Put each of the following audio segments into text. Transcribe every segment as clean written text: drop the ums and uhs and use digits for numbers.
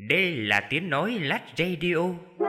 Đây là tiếng nói Lách Radio.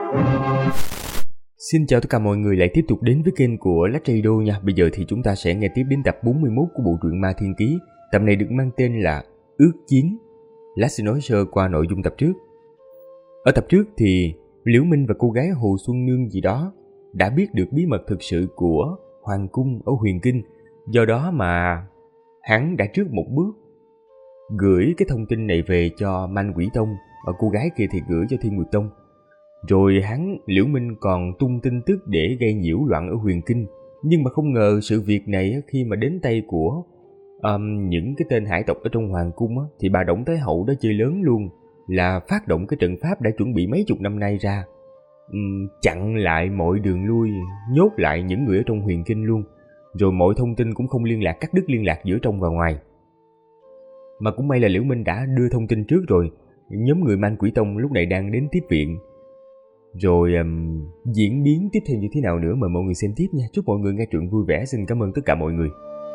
Xin chào tất cả mọi người lại tiếp tục đến với kênh của Lách Radio nha. Bây giờ thì chúng ta sẽ nghe tiếp đến tập 41 của bộ truyện Ma Thiên Ký. Tập này được mang tên là Ước Chiến. Lách sẽ nói sơ qua nội dung tập trước. Ở tập trước thì Liễu Minh và cô gái Hồ Xuân Nương gì đó đã biết được bí mật thực sự của Hoàng Cung ở Huyền Kinh. Do đó mà hắn đã trước một bước gửi cái thông tin này về cho Man Quỷ Tông, và cô gái kia thì gửi cho Thiên Nguyệt Tông. Rồi Liễu Minh còn tung tin tức để gây nhiễu loạn ở Huyền Kinh. Nhưng mà không ngờ sự việc này khi mà đến tay của những cái tên hải tộc ở trong Hoàng Cung thì bà Đổng Thái Hậu đã chơi lớn luôn, là phát động cái trận pháp đã chuẩn bị mấy chục năm nay ra, chặn lại mọi đường lui, nhốt lại những người ở trong Huyền Kinh luôn. Rồi mọi thông tin cũng không liên lạc, cắt đứt liên lạc giữa trong và ngoài. Mà cũng may là Liễu Minh đã đưa thông tin trước rồi. Nhóm người Man Quỷ Tông lúc này đang đến tiếp viện. Rồi diễn biến tiếp theo như thế nào nữa mời mọi người xem tiếp nha. Chúc mọi người nghe truyện vui vẻ. Xin cảm ơn tất cả mọi người.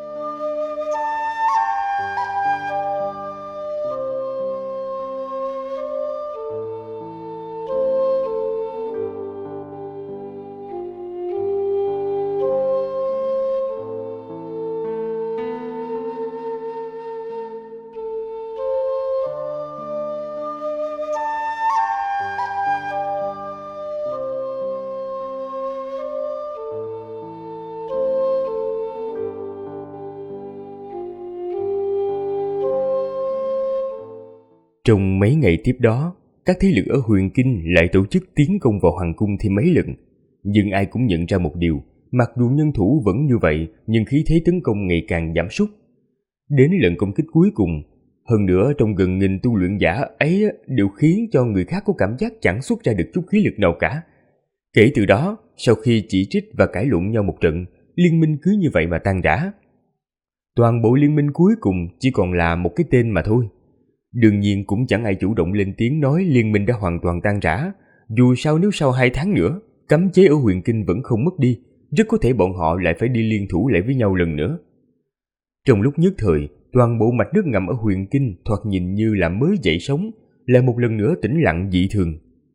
Trong mấy ngày tiếp đó, các thế lực ở Huyền Kinh lại tổ chức tiến công vào Hoàng Cung thêm mấy lần. Nhưng ai cũng nhận ra một điều, mặc dù nhân thủ vẫn như vậy, nhưng khí thế tấn công ngày càng giảm sút. Đến lần công kích cuối cùng, hơn nữa trong gần nghìn tu luyện giả ấy đều khiến cho người khác có cảm giác chẳng xuất ra được chút khí lực nào cả. Kể từ đó, sau khi chỉ trích và cãi lộn nhau một trận, liên minh cứ như vậy mà tan rã. Toàn bộ liên minh cuối cùng chỉ còn là một cái tên mà thôi. Đương nhiên cũng chẳng ai chủ động lên tiếng nói liên minh đã hoàn toàn tan rã. Dù sao nếu sau 2 tháng nữa, cấm chế ở Huyền Kinh vẫn không mất đi, rất có thể bọn họ lại phải đi liên thủ lại với nhau lần nữa. Trong lúc nhất thời, toàn bộ mạch nước ngầm ở Huyền Kinh thoạt nhìn như là mới dậy sóng, lại một lần nữa tĩnh lặng dị thường.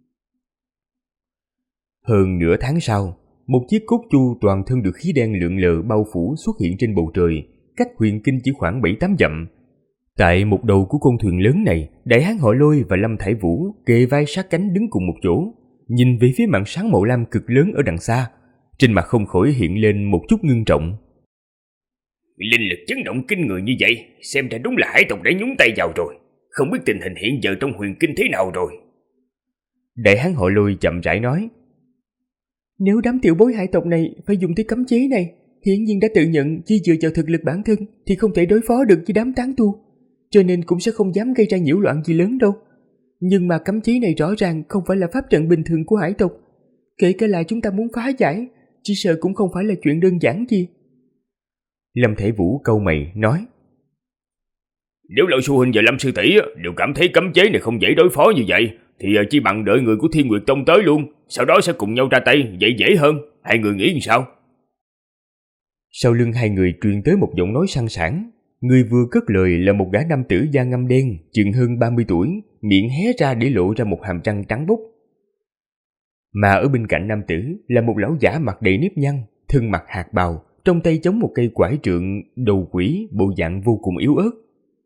Hơn nửa tháng sau, một chiếc cốt chu toàn thân được khí đen lượn lờ bao phủ xuất hiện trên bầu trời, cách Huyền Kinh chỉ khoảng 7-8 dặm. Tại một đầu của con thuyền lớn này, Đại Hán Họ Lôi và Lâm Thải Vũ kề vai sát cánh đứng cùng một chỗ, nhìn về phía màn sáng màu lam cực lớn ở đằng xa. Trên mặt không khỏi hiện lên một chút ngưng trọng. Linh lực chấn động kinh người như vậy, xem ra đúng là hải tộc đã nhúng tay vào rồi. Không biết tình hình hiện giờ trong Huyền Kinh thế nào rồi. Đại Hán Họ Lôi chậm rãi nói. Nếu đám tiểu bối hải tộc này phải dùng tới cấm chế này, hiển nhiên đã tự nhận chỉ dựa vào thực lực bản thân thì không thể đối phó được với đám tán tu, cho nên cũng sẽ không dám gây ra nhiễu loạn gì lớn đâu. Nhưng mà cấm chế này rõ ràng không phải là pháp trận bình thường của hải tộc. Kể cả là chúng ta muốn phá giải, chỉ sợ cũng không phải là chuyện đơn giản gì. Lâm Thể Vũ cau mày nói. Nếu Lão Sư Huynh và Lâm Sư Tỷ đều cảm thấy cấm chế này không dễ đối phó như vậy, thì chi bằng đợi người của Thiên Nguyệt Tông tới luôn, sau đó sẽ cùng nhau ra tay, vậy dễ hơn. Hai người nghĩ làm sao? Sau lưng hai người truyền tới một giọng nói sang sảng. Người vừa cất lời là một gã nam tử da ngăm đen, chừng hơn 30 tuổi, miệng hé ra để lộ ra một hàm răng trắng bóc. Mà ở bên cạnh nam tử là một lão giả mặt đầy nếp nhăn, thân mặc hạt bào, trong tay chống một cây quải trượng, đầu quỷ, bộ dạng vô cùng yếu ớt.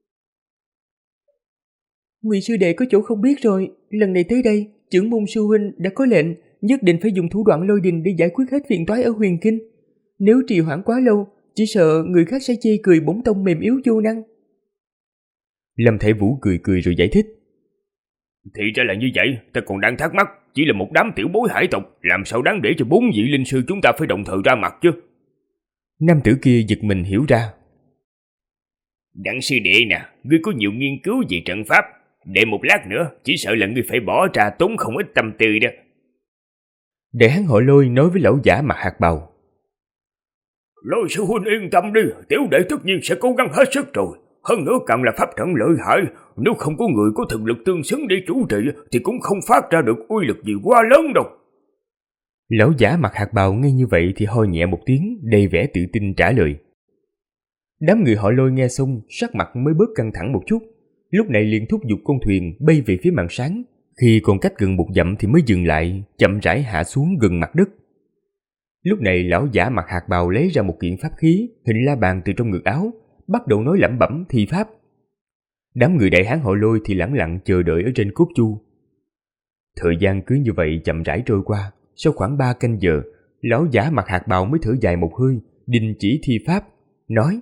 Ngụy sư đệ có chỗ không biết rồi, lần này tới đây, trưởng môn sư huynh đã có lệnh nhất định phải dùng thủ đoạn lôi đình để giải quyết hết phiền toái ở Huyền Kinh. Nếu trì hoãn quá lâu, chỉ sợ người khác sẽ chê cười bổn tông mềm yếu vô năng. Lâm Thể Vũ cười cười rồi giải thích. Thì ra là như vậy, ta còn đang thắc mắc, chỉ là một đám tiểu bối hải tộc, làm sao đáng để cho 4 vị linh sư chúng ta phải đồng thời ra mặt chứ? Nam tử kia giật mình hiểu ra. Đặng sư đệ nè, ngươi có nhiều nghiên cứu về trận pháp, để một lát nữa, chỉ sợ là ngươi phải bỏ ra tốn không ít tâm tư đó. Đại Hán Họ Lôi nói với lão giả mặt hạt bào. Lôi sư huynh yên tâm đi, tiểu đệ tất nhiên sẽ cố gắng hết sức rồi. Hơn nữa càng là pháp trận lợi hại, nếu không có người có thực lực tương xứng để chủ trì thì cũng không phát ra được uy lực gì quá lớn đâu. Lão giả mặt hạt bào nghe như vậy thì ho nhẹ một tiếng, đầy vẻ tự tin trả lời. Đám người Họ Lôi nghe xong, sắc mặt mới bớt căng thẳng một chút, lúc này liền thúc giục con thuyền bay về phía màn sáng, Khi còn cách gần 1 dặm thì mới dừng lại, chậm rãi hạ xuống gần mặt đất. Lúc này lão giả mặc hạt bào lấy ra một kiện pháp khí hình la bàn từ trong ngực áo, bắt đầu nói lẩm bẩm thi pháp. Đám người đại hán họ Lôi thì lẳng lặng chờ đợi ở trên cốt chu. Thời gian cứ như vậy chậm rãi trôi qua. Sau khoảng 3 canh giờ, lão giả mặc hạt bào mới thở dài một hơi, đình chỉ thi pháp, nói: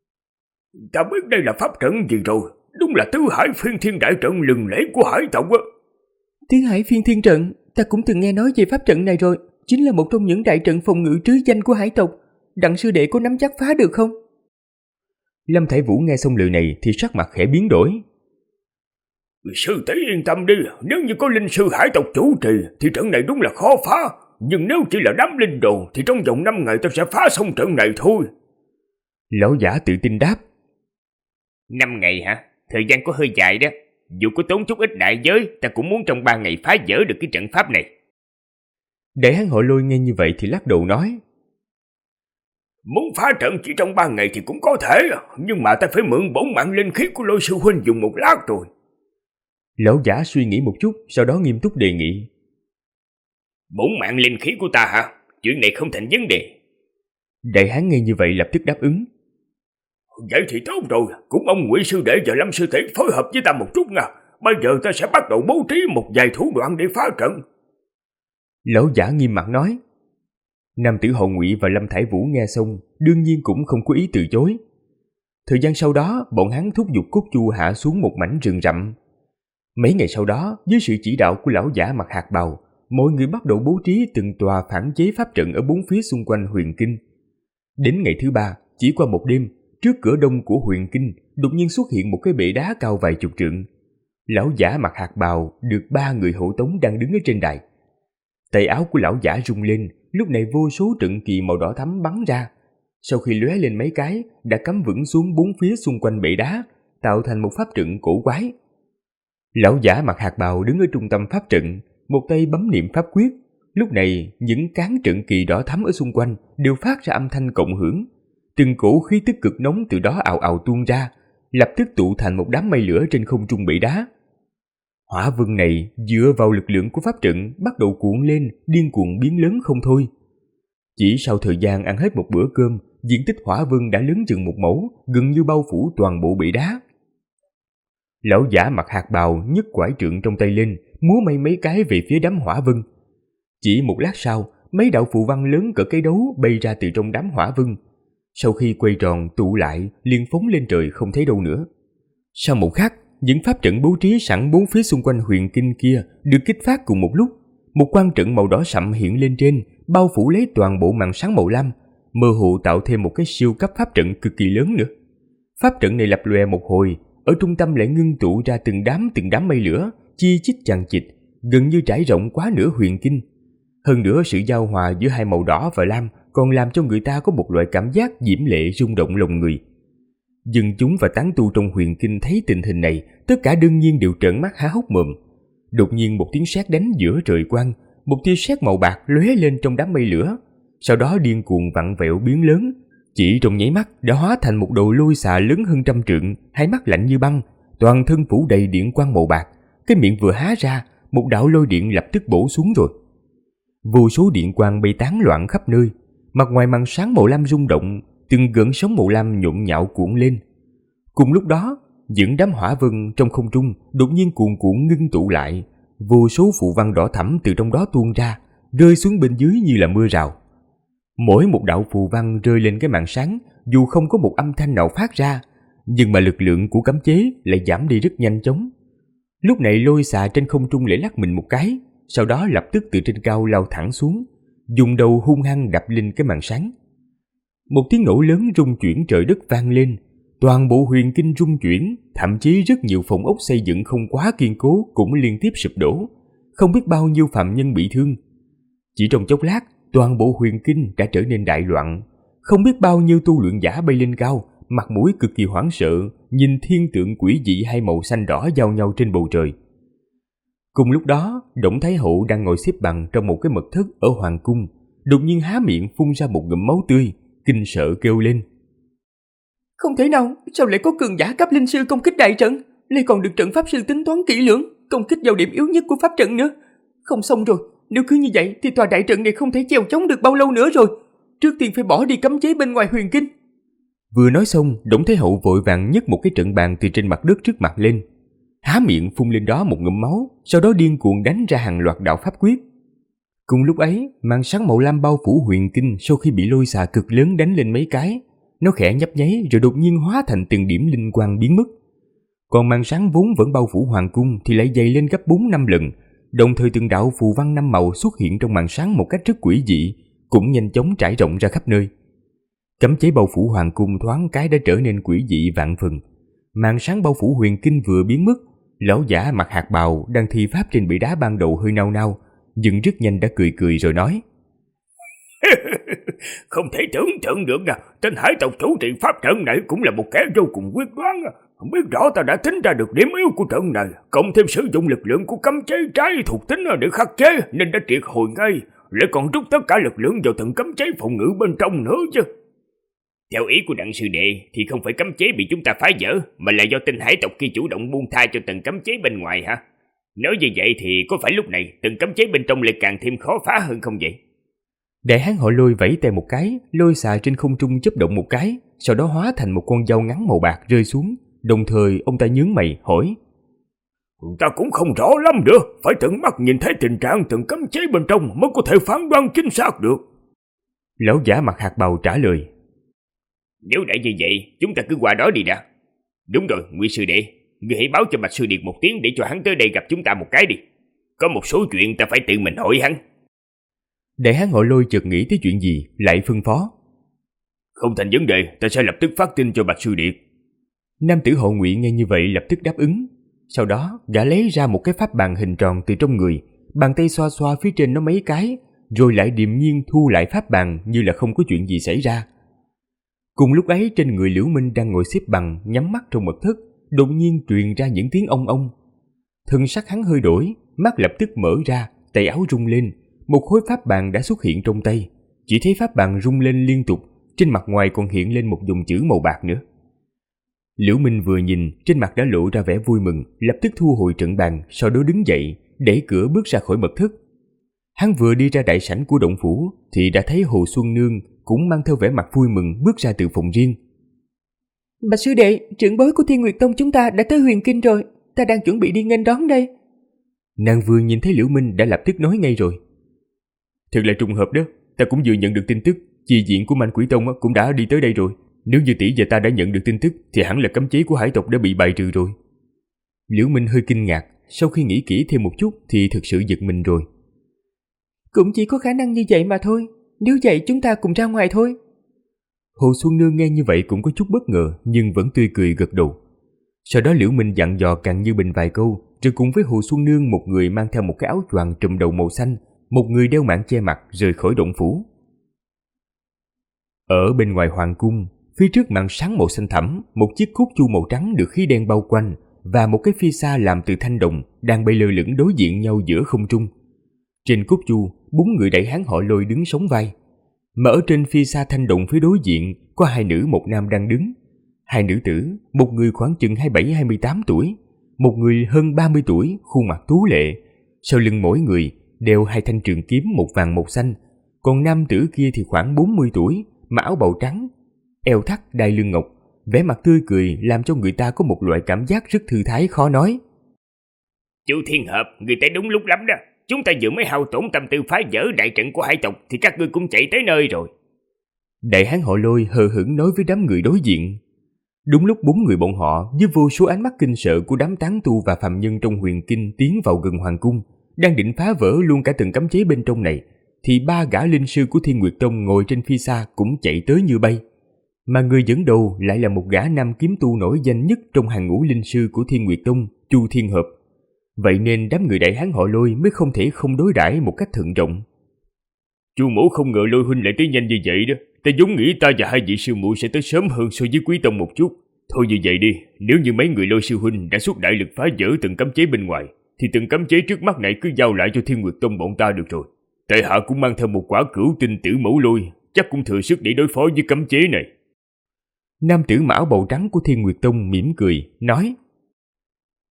Ta biết đây là pháp trận gì rồi, đúng là Tứ Hải Phiên Thiên Đại Trận lừng lẫy của hải tộc á. Tứ Hải Phiên Thiên Trận, ta cũng từng nghe nói về pháp trận này rồi, chính là một trong những đại trận phòng ngự trứ danh của hải tộc. Đặng sư đệ có nắm chắc phá được không? Lâm Thải Vũ nghe xong lời này thì sắc mặt khẽ biến đổi. Sư tỷ yên tâm đi, nếu như có linh sư hải tộc chủ trì thì trận này đúng là khó phá, nhưng nếu chỉ là đám linh đồ thì trong vòng 5 ngày ta sẽ phá xong trận này thôi. Lão giả tự tin đáp. 5 ngày hả? Thời gian có hơi dài đó. Dù có tốn chút ít đại giới, ta cũng muốn trong 3 ngày phá vỡ được cái trận pháp này. Đại hán họ Lôi nghe như vậy thì lắc đầu nói: Muốn phá trận chỉ trong 3 ngày thì cũng có thể, nhưng mà ta phải mượn bổn mạng linh khí của Lôi sư huynh dùng một lát rồi. Lão giả suy nghĩ một chút, sau đó nghiêm túc đề nghị: Bổn mạng linh khí của ta hả? Chuyện này không thành vấn đề. Đại hán nghe như vậy lập tức đáp ứng. Vậy thì tốt rồi, cũng mong Ngụy sư đệ và Lâm sư tỷ phối hợp với ta một chút nha. Bây giờ ta sẽ bắt đầu bố trí một vài thủ đoạn để phá trận. Lão giả nghiêm mặt nói. Nam tử họ Ngụy và Lâm Thải Vũ nghe xong đương nhiên cũng không có ý từ chối. Thời gian sau đó, bọn hắn thúc giục cốt chu hạ xuống một mảnh rừng rậm. Mấy ngày sau đó, dưới sự chỉ đạo của lão giả mặc hạt bào, mọi người bắt đầu bố trí từng tòa phản chế pháp trận ở 4 phía xung quanh Huyền Kinh. Đến ngày thứ 3, chỉ qua một đêm, trước cửa đông của Huyền Kinh đột nhiên xuất hiện một cái bệ đá cao vài chục trượng. Lão giả mặc hạt bào được 3 người hộ tống đang đứng ở trên đài. Tay áo của lão giả rung lên, lúc này vô số trận kỳ màu đỏ thắm bắn ra. Sau khi lóe lên mấy cái, đã cắm vững xuống 4 phía xung quanh bệ đá, tạo thành một pháp trận cổ quái. Lão giả mặc hạt bào đứng ở trung tâm pháp trận, một tay bấm niệm pháp quyết. Lúc này, những cán trận kỳ đỏ thắm ở xung quanh đều phát ra âm thanh cộng hưởng. Từng cổ khí tức cực nóng từ đó ào ào tuôn ra, lập tức tụ thành một đám mây lửa trên không trung bệ đá. Hỏa vân này dựa vào lực lượng của pháp trận bắt đầu cuộn lên, điên cuồng biến lớn không thôi. Chỉ sau thời gian ăn hết một bữa cơm, diện tích hỏa vân đã lớn chừng 1 mẫu, gần như bao phủ toàn bộ bệ đá. Lão giả mặc hạt bào nhấc quải trượng trong tay lên, múa may mấy cái về phía đám hỏa vân. Chỉ một lát sau, mấy đạo phù văn lớn cỡ cây đấu bay ra từ trong đám hỏa vân. Sau khi quay tròn tụ lại, liền phóng lên trời không thấy đâu nữa. Sau một khắc, những pháp trận bố trí sẵn 4 phía xung quanh Huyền Kinh kia được kích phát cùng một lúc. Một quan trận màu đỏ sậm hiện lên trên, bao phủ lấy toàn bộ màn sáng màu lam, mơ hồ tạo thêm một cái siêu cấp pháp trận cực kỳ lớn nữa. Pháp trận này lập lòe một hồi, ở trung tâm lại ngưng tụ ra từng đám mây lửa, chi chít chằng chịt, gần như trải rộng quá nửa Huyền Kinh. Hơn nữa sự giao hòa giữa hai màu đỏ và lam còn làm cho người ta có một loại cảm giác diễm lệ rung động lòng người. Dân chúng và tán tu trong Huyền Kinh thấy tình hình này, tất cả đương nhiên đều trợn mắt há hốc mồm. Đột nhiên một tiếng sét đánh giữa trời quang, một tia sét màu bạc lóe lên trong đám mây lửa, sau đó điên cuồng vặn vẹo biến lớn, chỉ trong nháy mắt đã hóa thành một đầu lôi xà lớn hơn 100 trượng, hai mắt lạnh như băng, toàn thân phủ đầy điện quang màu bạc. Cái miệng vừa há ra, một đạo lôi điện lập tức bổ xuống rồi. Vô số điện quang bay tán loạn khắp nơi, mặt ngoài màn sáng màu lam rung động, từng gợn sóng màu lam nhộn nhạo cuộn lên. Cùng lúc đó, những đám hỏa vân trong không trung đột nhiên cuồn cuộn ngưng tụ lại, vô số phù văn đỏ thẫm từ trong đó tuôn ra, rơi xuống bên dưới như là mưa rào. Mỗi một đạo phù văn rơi lên cái màn sáng, dù không có một âm thanh nào phát ra, nhưng mà lực lượng của cấm chế lại giảm đi rất nhanh chóng. Lúc này lôi xà trên không trung lại lắc mình một cái, sau đó lập tức từ trên cao lao thẳng xuống, dùng đầu hung hăng đập lên cái màn sáng. Một tiếng nổ lớn rung chuyển trời đất vang lên, toàn bộ Huyền Kinh rung chuyển, thậm chí rất nhiều phòng ốc xây dựng không quá kiên cố cũng liên tiếp sụp đổ, không biết bao nhiêu phạm nhân bị thương. Chỉ trong chốc lát, toàn bộ Huyền Kinh đã trở nên đại loạn, không biết bao nhiêu tu luyện giả bay lên cao, mặt mũi cực kỳ hoảng sợ, nhìn thiên tượng quỷ dị hai màu xanh đỏ giao nhau trên bầu trời. Cùng lúc đó, Đổng Thái Hậu đang ngồi xếp bằng trong một cái mật thất ở hoàng cung, đột nhiên há miệng phun ra một ngụm máu tươi, kinh sợ kêu lên: Không thể nào, sao lại có cường giả cấp linh sư công kích đại trận, lại còn được trận pháp sư tính toán kỹ lưỡng, công kích vào điểm yếu nhất của pháp trận nữa. Không xong rồi, nếu cứ như vậy thì tòa đại trận này không thể chèo chống được bao lâu nữa rồi. Trước tiên phải bỏ đi cấm chế bên ngoài huyền kinh. Vừa nói xong, Đổng Thái Hậu vội vàng nhấc một cái trận bàn từ trên mặt đất trước mặt lên, há miệng phun lên đó một ngụm máu, sau đó điên cuồng đánh ra hàng loạt đạo pháp quyết. Cùng lúc ấy, màn sáng màu lam bao phủ huyền kinh sau khi bị lôi xà cực lớn đánh lên mấy cái, nó khẽ nhấp nháy rồi đột nhiên hóa thành từng điểm linh quang biến mất. Còn màn sáng vốn vẫn bao phủ hoàng cung thì lại dày lên gấp 4-5 lần, đồng thời từng đạo phù văn 5 màu xuất hiện trong màn sáng một cách rất quỷ dị, cũng nhanh chóng trải rộng ra khắp nơi. Cấm chế bao phủ hoàng cung thoáng cái đã trở nên quỷ dị vạn phần. Màn sáng bao phủ huyền kinh vừa biến mất, lão giả mặc hạt bào đang thi pháp trên bệ đá ban đầu hơi nao nao, nhưng rất nhanh đã cười cười rồi nói: Không thể tưởng tượng được à, tên hải tộc chủ trì pháp trận này cũng là một kẻ vô cùng quyết đoán. Không biết rõ ta đã tính ra được điểm yếu của trận này, cộng thêm sử dụng lực lượng của cấm chế trái thuộc tính để khắc chế nên đã triệt hồi ngay, lại còn rút tất cả lực lượng vào từng cấm chế phòng ngự bên trong nữa chứ. Theo ý của Đặng sư đệ thì không phải cấm chế bị chúng ta phá vỡ, mà là do tên hải tộc kia chủ động buông tha cho từng cấm chế bên ngoài hả? Nói như vậy thì có phải lúc này từng cấm chế bên trong lại càng thêm khó phá hơn không vậy? Đại hán họ Lôi vẫy tay một cái, lôi xà trên không trung chớp động một cái, sau đó hóa thành một con dao ngắn màu bạc rơi xuống. Đồng thời ông ta nhướng mày hỏi: Ta cũng không rõ lắm được, phải tận mắt nhìn thấy tình trạng từng cấm chế bên trong mới có thể phán đoán chính xác được. Lão giả mặc hạt bào trả lời: Nếu đã như vậy, chúng ta cứ qua đó đi đã. Đúng rồi, Ngụy sư đệ, ngươi hãy báo cho Bạch sư điệt một tiếng để cho hắn tới đây gặp chúng ta một cái đi. Có một số chuyện ta phải tự mình hỏi hắn. Đại hán họ Lôi chợt nghĩ tới chuyện gì, lại phân phó: Không thành vấn đề, ta sẽ lập tức phát tin cho Bạch sư điệt. Nam tử họ Ngụy nghe như vậy lập tức đáp ứng. Sau đó gã lấy ra một cái pháp bàn hình tròn từ trong người, bàn tay xoa xoa phía trên nó mấy cái, rồi lại điềm nhiên thu lại pháp bàn như là không có chuyện gì xảy ra. Cùng lúc ấy, trên người Liễu Minh đang ngồi xếp bằng nhắm mắt trong mật thất, đột nhiên truyền ra những tiếng ong ong. Thân sắc hắn hơi đổi, mắt lập tức mở ra, tay áo rung lên, một khối pháp bàn đã xuất hiện trong tay. Chỉ thấy pháp bàn rung lên liên tục, trên mặt ngoài còn hiện lên một dòng chữ màu bạc nữa. Liễu Minh vừa nhìn, trên mặt đã lộ ra vẻ vui mừng, lập tức thu hồi trận bàn, sau đó đứng dậy, đẩy cửa bước ra khỏi mật thất. Hắn vừa đi ra đại sảnh của động phủ thì đã thấy Hồ Xuân Nương cũng mang theo vẻ mặt vui mừng bước ra từ phòng riêng. Bạch sư đệ, trưởng bối của Thiên Nguyệt Tông chúng ta đã tới huyền kinh rồi, ta đang chuẩn bị đi nghênh đón đây. Nàng vừa nhìn thấy Liễu Minh đã lập tức nói ngay rồi: Thật là trùng hợp đó, ta cũng vừa nhận được tin tức, chi viện của Man Quỷ Tông cũng đã đi tới đây rồi. Nếu như tỷ và ta đã nhận được tin tức thì hẳn là cấm chế của hải tộc đã bị bài trừ rồi. Liễu Minh hơi kinh ngạc, sau khi nghĩ kỹ thêm một chút thì thực sự giật mình rồi. Cũng chỉ có khả năng như vậy mà thôi, nếu vậy chúng ta cùng ra ngoài thôi. Hồ Xuân Nương nghe như vậy cũng có chút bất ngờ, nhưng vẫn tươi cười gật đầu. Sau đó Liễu Minh dặn dò Càn Như Bình vài câu, rồi cùng với Hồ Xuân Nương, một người mang theo một cái áo choàng trùm đầu màu xanh, một người đeo mãng che mặt, rời khỏi động phủ. Ở bên ngoài hoàng cung, phía trước màn sáng màu xanh thẳm, một chiếc cúc chu màu trắng được khí đen bao quanh và một cái phi xa làm từ thanh đồng đang bay lơ lửng đối diện nhau giữa không trung. Trên cúc chu, 4 người đại hán họ Lôi đứng sóng vai, mà ở trên phi xa thanh đồng phía đối diện có 2 nữ một nam đang đứng. 2 nữ tử, một người khoảng chừng 27-28 tuổi, một người hơn 30 tuổi, khuôn mặt tú lệ. Sau lưng mỗi người đeo 2 thanh trường kiếm, một vàng một xanh, còn nam tử kia thì khoảng 40 tuổi, mặc áo bào trắng, eo thắt đai lưng ngọc, vẻ mặt tươi cười làm cho người ta có một loại cảm giác rất thư thái khó nói. Chú Thiên Hợp, người tới đúng lúc lắm đó. Chúng ta vừa mới hao tổn tâm tư phá vỡ đại trận của hải tộc thì các ngươi cũng chạy tới nơi rồi. Đại hán họ Lôi hờ hững nói với đám người đối diện. Đúng lúc 4 người bọn họ với vô số ánh mắt kinh sợ của đám tán tu và phàm nhân trong huyền kinh tiến vào gần hoàng cung, đang định phá vỡ luôn cả từng cấm chế bên trong này, thì 3 gã linh sư của Thiên Nguyệt Tông ngồi trên phi xa cũng chạy tới như bay. Mà người dẫn đầu lại là một gã nam kiếm tu nổi danh nhất trong hàng ngũ linh sư của Thiên Nguyệt Tông, Chu Thiên Hợp. Vậy nên đám người đại hán họ Lôi mới không thể không đối đãi một cách thận trọng. Chu mẫu không ngờ Lôi huynh lại tới nhanh như vậy đó. Ta vốn nghĩ ta và 2 vị sư muội sẽ tới sớm hơn so với Quý Tông một chút. Thôi như vậy đi, nếu như mấy người Lôi sư huynh đã xuất đại lực phá vỡ từng cấm chế bên ngoài, thì từng cấm chế trước mắt này cứ giao lại cho Thiên Nguyệt Tông bọn ta được rồi. Tại hạ cũng mang theo một quả cửu tinh tử mẫu lôi, chắc cũng thừa sức để đối phó với cấm chế này. Nam tử mão bầu trắng của Thiên Nguyệt Tông mỉm cười, nói: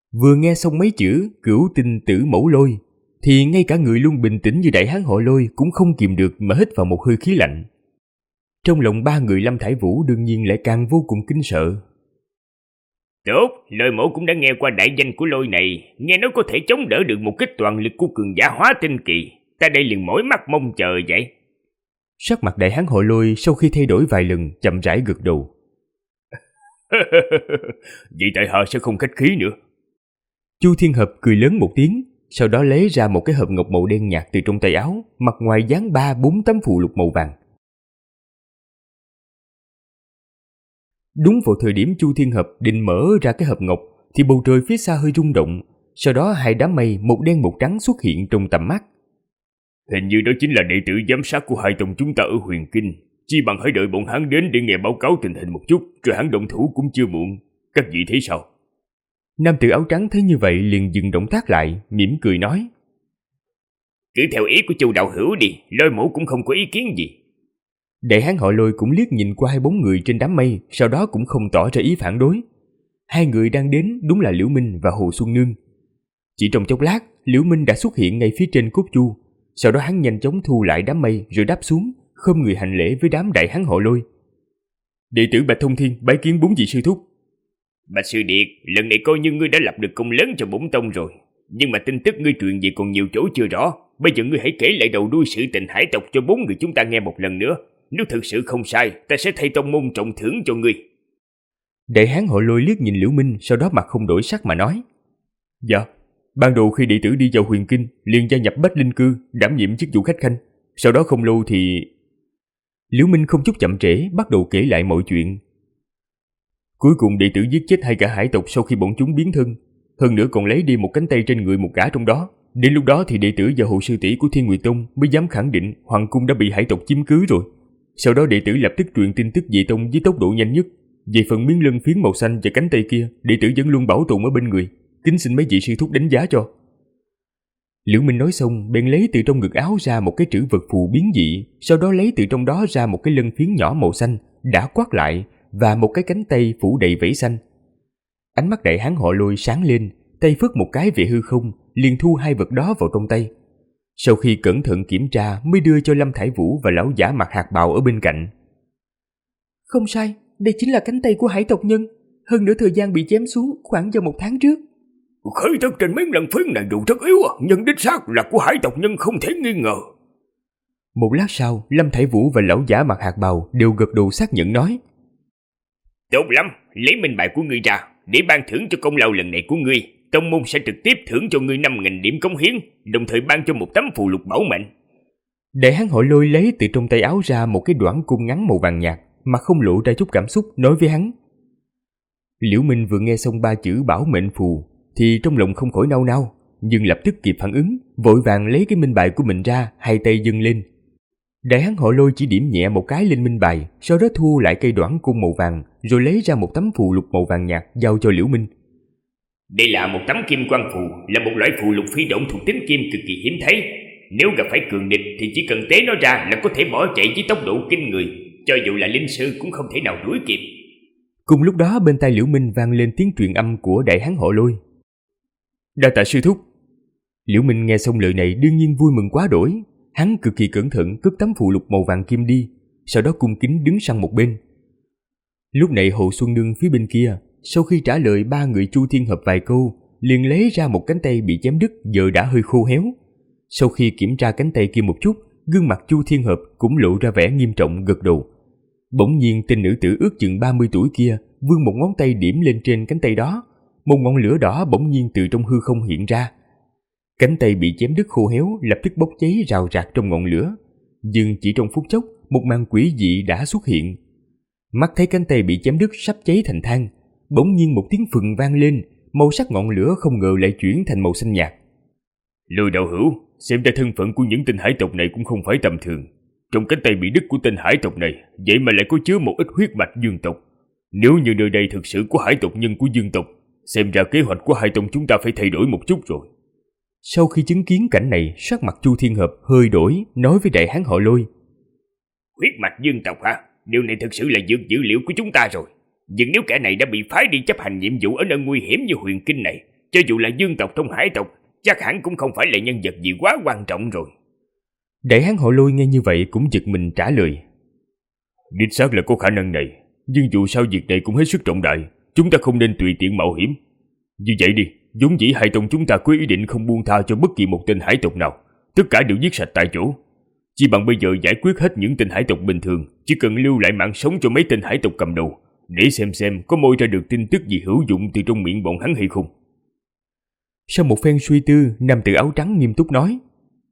Vừa nghe xong mấy chữ cửu tinh tử mẫu lôi, thì ngay cả người luôn bình tĩnh như đại hán họ Lôi cũng không kìm được mà hít vào một hơi khí lạnh. Trong lòng ba người Lâm Thải Vũ đương nhiên lại càng vô cùng kinh sợ. Tốt, Lôi mẫu cũng đã nghe qua đại danh của Lôi này, nghe nói có thể chống đỡ được một kích toàn lực của cường giả hóa tinh kỳ. Ta đây liền mỏi mắt mong chờ vậy. Sắc mặt đại hán họ Lôi sau khi thay đổi vài lần chậm rãi gật đầu. Vậy tại hạ sẽ không khách khí nữa. Chu Thiên Hợp cười lớn một tiếng, sau đó lấy ra một cái hộp ngọc màu đen nhạt từ trong tay áo, mặt ngoài dán 3-4 tấm phù lục màu vàng. Đúng vào thời điểm Chu Thiên Hợp định mở ra cái hộp ngọc thì bầu trời phía xa hơi rung động, sau đó hai đám mây một đen một trắng xuất hiện trong tầm mắt. Hình như đó chính là đệ tử giám sát của hai tông chúng ta ở Huyền Kinh. Chi bằng hãy đợi bọn hắn đến để nghe báo cáo tình hình một chút, rồi hắn động thủ cũng chưa muộn. Các vị thấy sao? Nam tử áo trắng thấy như vậy liền dừng động tác lại, mỉm cười nói. Cứ theo ý của Chu đạo hữu đi, Lôi mẫu cũng không có ý kiến gì. Đại hán họ Lôi cũng liếc nhìn qua hai bóng người trên đám mây, sau đó cũng không tỏ ra ý phản đối. Hai người đang đến đúng là Liễu Minh và Hồ Xuân Nương. Chỉ trong chốc lát, Liễu Minh đã xuất hiện ngay phía trên cốt chu, sau đó hắn nhanh chóng thu lại đám mây rồi đáp xuống, khom người hành lễ với đám đại hán họ Lôi. Đệ tử Bạch Thông Thiên bái kiến bốn vị sư thúc. Bạch Sư Điệt, lần này coi như ngươi đã lập được công lớn cho bổn tông rồi. Nhưng mà tin tức ngươi truyền về còn nhiều chỗ chưa rõ. Bây giờ ngươi hãy kể lại đầu đuôi sự tình hải tộc cho bốn người chúng ta nghe một lần nữa. Nếu thực sự không sai, ta sẽ thay tông môn trọng thưởng cho ngươi. Đại hán họ Lôi liếc nhìn Liễu Minh, sau đó mặt không đổi sắc mà nói. Dạ, ban đầu khi đệ tử đi vào Huyền Kinh, liền gia nhập Bách Linh Cư, đảm nhiệm chức vụ khách khanh. Sau đó không lâu thì... Liễu Minh không chút chậm trễ, bắt đầu kể lại mọi chuyện. Cuối cùng đệ tử giết chết hai gã hải tộc sau khi bọn chúng biến thân, hơn nữa còn lấy đi một cánh tay trên người một gã trong đó. Đến lúc đó thì đệ tử và hộ sư tỷ của Thiên Nguyệt Tông mới dám khẳng định hoàng cung đã bị hải tộc chiếm cứ rồi. Sau đó đệ tử lập tức truyền tin tức về tông với tốc độ nhanh nhất. Về phần miếng lân phiến màu xanh và cánh tay kia, đệ tử vẫn luôn bảo tồn ở bên người, kính xin mấy vị sư thúc đánh giá cho. Liễu Minh nói xong, bèn lấy từ trong ngực áo ra một cái trữ vật phù biến dị, sau đó lấy từ trong đó ra một cái lân phiến nhỏ màu xanh đã quát lại và một cái cánh tay phủ đầy vảy xanh. Ánh mắt đại hán họ Lôi sáng lên, tay phất một cái về hư không, liền thu hai vật đó vào trong tay. Sau khi cẩn thận kiểm tra mới đưa cho Lâm Thải Vũ và lão giả mặc hạt bào ở bên cạnh. Không sai, đây chính là cánh tay của hải tộc nhân. Hơn nữa thời gian bị chém xuống khoảng vào 1 tháng trước. Khởi thức trên miếng lân phiến này dù rất yếu, nhưng đích xác là của hải tộc nhân không thể nghi ngờ. Một lát sau, Lâm Thải Vũ và lão giả mặc hạt bào đều gật đầu xác nhận nói. Tốt lắm, lấy minh bài của ngươi ra, để ban thưởng cho công lao lần này của ngươi. Tông môn sẽ trực tiếp thưởng cho ngươi 5.000 điểm cống hiến, đồng thời ban cho một tấm phù lục bảo mệnh. Đại hán họ Lôi lấy từ trong tay áo ra một cái đoạn cung ngắn màu vàng nhạt, mà không lộ ra chút cảm xúc, nói với hắn. Liễu Minh vừa nghe xong 3 chữ bảo mệnh phù thì trong lòng không khỏi nao nao, nhưng lập tức kịp phản ứng, vội vàng lấy cái minh bài của mình ra, hai tay dâng lên. Đại hán họ Lôi chỉ điểm nhẹ một cái lên minh bài, sau đó thu lại cây đoạn cung màu vàng, rồi lấy ra một tấm phù lục màu vàng nhạt giao cho Liễu Minh. Đây là một tấm kim quang phù, là một loại phù lục phi động thuộc tính kim cực kỳ hiếm thấy. Nếu gặp phải cường địch thì chỉ cần tế nó ra là có thể bỏ chạy với tốc độ kinh người, cho dù là linh sư cũng không thể nào đuổi kịp. Cùng lúc đó bên tai Liễu Minh vang lên tiếng truyền âm của đại hán họ Lôi. Đa tạ sư thúc. Liễu Minh nghe xong lời này đương nhiên vui mừng quá đổi, hắn cực kỳ cẩn thận cất tấm phù lục màu vàng kim đi, sau đó cung kính đứng sang một bên. Lúc này Hồ Xuân Nương phía bên kia, sau khi trả lời 3 người Chu Thiên Hợp vài câu, liền lấy ra một cánh tay bị chém đứt giờ đã hơi khô héo. Sau khi kiểm tra cánh tay kia một chút, gương mặt Chu Thiên Hợp cũng lộ ra vẻ nghiêm trọng, gật đầu. Bỗng nhiên tên nữ tử ước chừng 30 tuổi kia vươn một ngón tay điểm lên trên cánh tay đó, một ngọn lửa đỏ bỗng nhiên từ trong hư không hiện ra. Cánh tay bị chém đứt khô héo lập tức bốc cháy rào rạc trong ngọn lửa, nhưng chỉ trong phút chốc một màn quỷ dị đã xuất hiện. Mắt thấy cánh tay bị chém đứt sắp cháy thành than, bỗng nhiên một tiếng phừng vang lên, màu sắc ngọn lửa không ngờ lại chuyển thành màu xanh nhạt. Lôi đạo hữu, xem ra thân phận của những tên hải tộc này cũng không phải tầm thường. Trong cánh tay bị đứt của tên hải tộc này, vậy mà lại có chứa một ít huyết mạch dương tộc. Nếu như nơi đây thực sự có hải tộc nhân của dương tộc, xem ra kế hoạch của hai tông chúng ta phải thay đổi một chút rồi. Sau khi chứng kiến cảnh này, sắc mặt Chu Thiên Hợp hơi đổi, nói với đại hán họ Lôi. Huyết mạch dương tộc hả? Điều này thực sự là vượt dữ liệu của chúng ta rồi. Nhưng nếu kẻ này đã bị phái đi chấp hành nhiệm vụ ở nơi nguy hiểm như Huyền Kinh này, cho dù là dương tộc trong hải tộc, chắc hẳn cũng không phải là nhân vật gì quá quan trọng rồi. Đại hán họ Lôi nghe như vậy cũng giật mình trả lời. Đích xác là có khả năng này, nhưng dù sao việc này cũng hết sức trọng đại, chúng ta không nên tùy tiện mạo hiểm. Như vậy đi, vốn dĩ hai tông chúng ta có ý định không buông tha cho bất kỳ một tên hải tộc nào, tất cả đều giết sạch tại chỗ. Chỉ bằng bây giờ giải quyết hết những tên hải tộc bình thường, chỉ cần lưu lại mạng sống cho mấy tên hải tộc cầm đầu, để xem có moi ra được tin tức gì hữu dụng từ trong miệng bọn hắn hay không. Sau một phen suy tư, nam tử áo trắng nghiêm túc nói.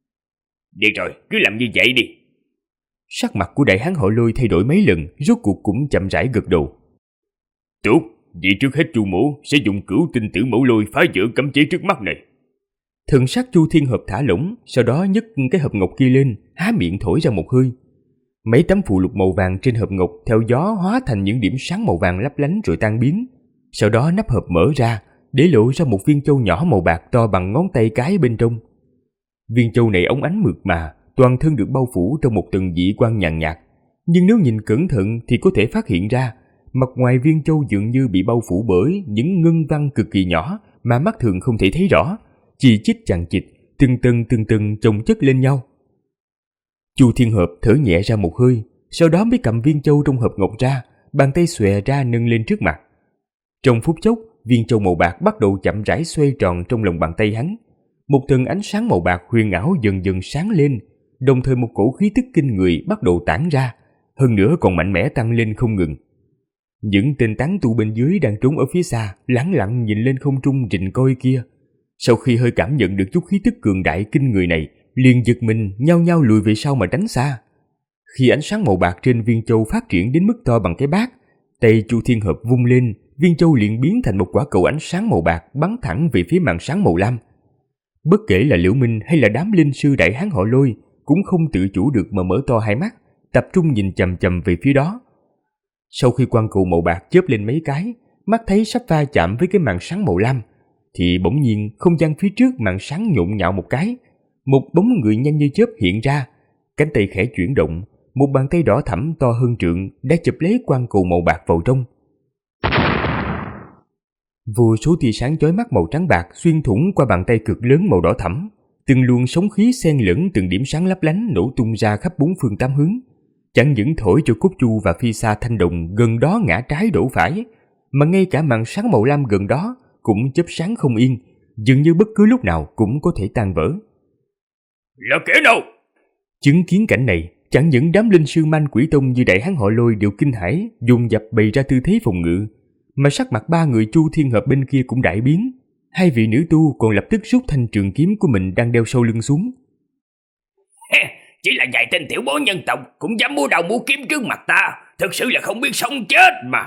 Được rồi, cứ làm như vậy đi. Sắc mặt của đại hán họ Lôi thay đổi mấy lần, rốt cuộc cũng chậm rãi gật đầu. Tốt, vậy trước hết Chu mỗ sẽ dùng cửu tinh tử mẫu lôi phá vỡ cấm chế trước mắt này. Thần sắc Chu Thiên Hợp thả lỏng, sau đó nhấc cái hộp ngọc kia lên, há miệng thổi ra một hơi. Mấy tấm phù lục màu vàng trên hộp ngọc theo gió hóa thành những điểm sáng màu vàng lấp lánh rồi tan biến. Sau đó nắp hộp mở ra, để lộ ra một viên châu nhỏ màu bạc to bằng ngón tay cái bên trong. Viên châu này óng ánh mượt mà, toàn thân được bao phủ trong một tầng dị quang nhàn nhạt. Nhưng nếu nhìn cẩn thận thì có thể phát hiện ra, mặt ngoài viên châu dường như bị bao phủ bởi những ngân văn cực kỳ nhỏ mà mắt thường không thể thấy rõ, chỉ chít chằng chịt, từng tầng chồng chất lên nhau. Chu Thiên Hợp thở nhẹ ra một hơi, sau đó mới cầm viên châu trong hộp ngọc ra, bàn tay xòe ra nâng lên trước mặt. Trong phút chốc, viên châu màu bạc bắt đầu chậm rãi xoay tròn trong lòng bàn tay hắn. Một tầng ánh sáng màu bạc huyền ảo dần dần sáng lên, đồng thời một cổ khí tức kinh người bắt đầu tản ra, hơn nữa còn mạnh mẽ tăng lên không ngừng. Những tên tán tu bên dưới đang trốn ở phía xa, lẳng lặng nhìn lên không trung rình coi kia. Sau khi hơi cảm nhận được chút khí tức cường đại kinh người này, liền giật mình nhao nhao lùi về sau mà tránh xa. Khi ánh sáng màu bạc trên viên châu phát triển đến mức to bằng cái bát, tay Chu Thiên Hợp vung lên, viên châu liền biến thành một quả cầu ánh sáng màu bạc bắn thẳng về phía màn sáng màu lam. Bất kể là Liễu Minh hay là đám linh sư đại hán họ Lôi cũng không tự chủ được mà mở to hai mắt, tập trung nhìn chằm chằm về phía đó. Sau khi quang cầu màu bạc chớp lên mấy cái, mắt thấy sắp va chạm với cái màn sáng màu lam, thì bỗng nhiên không gian phía trước màn sáng nhộn nhạo một cái, một bóng người nhanh như chớp hiện ra, cánh tay khẽ chuyển động, một bàn tay đỏ thẫm to hơn trượng đã chụp lấy quang cầu màu bạc vào trong. Vô số tia sáng chói mắt màu trắng bạc xuyên thủng qua bàn tay cực lớn màu đỏ thẫm, từng luồng sóng khí xen lẫn từng điểm sáng lấp lánh nổ tung ra khắp bốn phương tám hướng, chẳng những thổi cho Cốt Chu và Phi Sa Thanh Đồng gần đó ngã trái đổ phải, mà ngay cả màn sáng màu lam gần đó cũng chớp sáng không yên, dường như bất cứ lúc nào cũng có thể tan vỡ. Là kẻ nào? Chứng kiến cảnh này, chẳng những đám linh sư Man Quỷ Tông như đại hán họ Lôi đều kinh hãi, dồn dập bày ra tư thế phòng ngự, mà sắc mặt ba người Chu Thiên Hợp bên kia cũng đại biến. Hai vị nữ tu còn lập tức rút thanh trường kiếm của mình đang đeo sau lưng xuống. Chỉ là vài tên tiểu bối nhân tộc cũng dám mua đầu mua kiếm trước mặt ta, thực sự là không biết sống chết mà.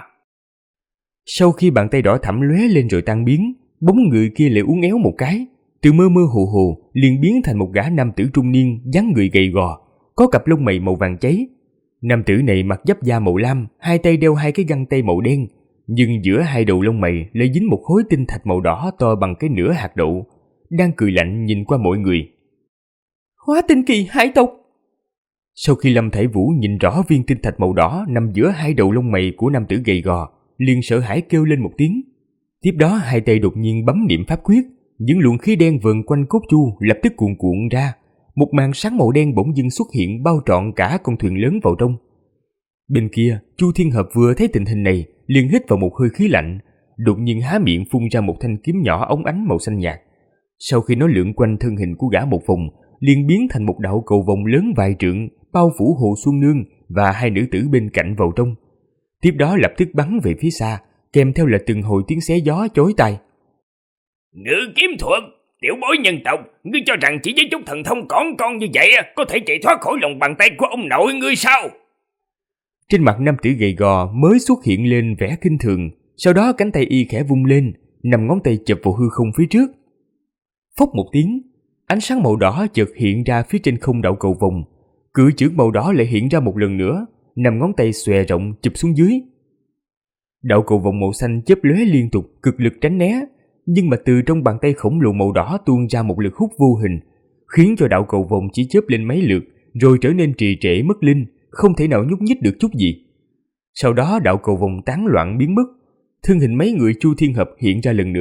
Sau khi bàn tay đỏ thẫm lóe lên rồi tan biến, bóng người kia lại uốn éo một cái, từ mơ mơ hồ hồ liền biến thành một gã nam tử trung niên, dáng người gầy gò, có cặp lông mày màu vàng cháy. Nam tử này mặc giáp da màu lam, hai tay đeo hai cái găng tay màu đen, nhưng giữa hai đầu lông mày lại dính một khối tinh thạch màu đỏ to bằng cái nửa hạt đậu, đang cười lạnh nhìn qua mọi người. Hóa tinh kỳ hải tộc. Sau khi Lâm Thải Vũ nhìn rõ viên tinh thạch màu đỏ nằm giữa hai đầu lông mày của nam tử gầy gò, liền sợ hãi kêu lên một tiếng. Tiếp đó hai tay đột nhiên bấm niệm pháp quyết, những luồng khí đen vờn quanh Cốt Chu lập tức cuồn cuộn ra, một màn sáng màu đen bỗng dưng xuất hiện bao trọn cả con thuyền lớn vào trong. Bên kia, Chu Thiên Hợp vừa thấy tình hình này, liền hít vào một hơi khí lạnh, đột nhiên há miệng phun ra một thanh kiếm nhỏ óng ánh màu xanh nhạt. Sau khi nó lượn quanh thân hình của gã một vòng, liền biến thành một đạo cầu vồng lớn vài trượng, bao phủ Hồ Xuân Nương và hai nữ tử bên cạnh vào trong. Tiếp đó lập tức bắn về phía xa, kèm theo là từng hồi tiếng xé gió chói tai. Ngự kiếm thuật, tiểu bối nhân tộc, ngươi cho rằng chỉ với chút thần thông con như vậy có thể chạy thoát khỏi lòng bàn tay của ông nội ngươi sao? Trên mặt nam tử gầy gò mới xuất hiện lên vẻ khinh thường, sau đó cánh tay y khẽ vung lên, 5 ngón tay chụp vào hư không phía trước. Phốc một tiếng, ánh sáng màu đỏ chợt hiện ra phía trên không đạo cầu vồng, cự chưởng màu đỏ lại hiện ra một lần nữa, 5 ngón tay xòe rộng chụp xuống dưới. Đạo cầu vồng màu xanh chớp lóe liên tục, cực lực tránh né, nhưng mà từ trong bàn tay khổng lồ màu đỏ tuôn ra một lực hút vô hình, khiến cho đạo cầu vồng chỉ chớp lên mấy lượt rồi trở nên trì trệ mất linh, không thể nào nhúc nhích được chút gì. Sau đó đạo cầu vồng tán loạn biến mất, thân hình mấy người Chu Thiên Hợp hiện ra lần nữa,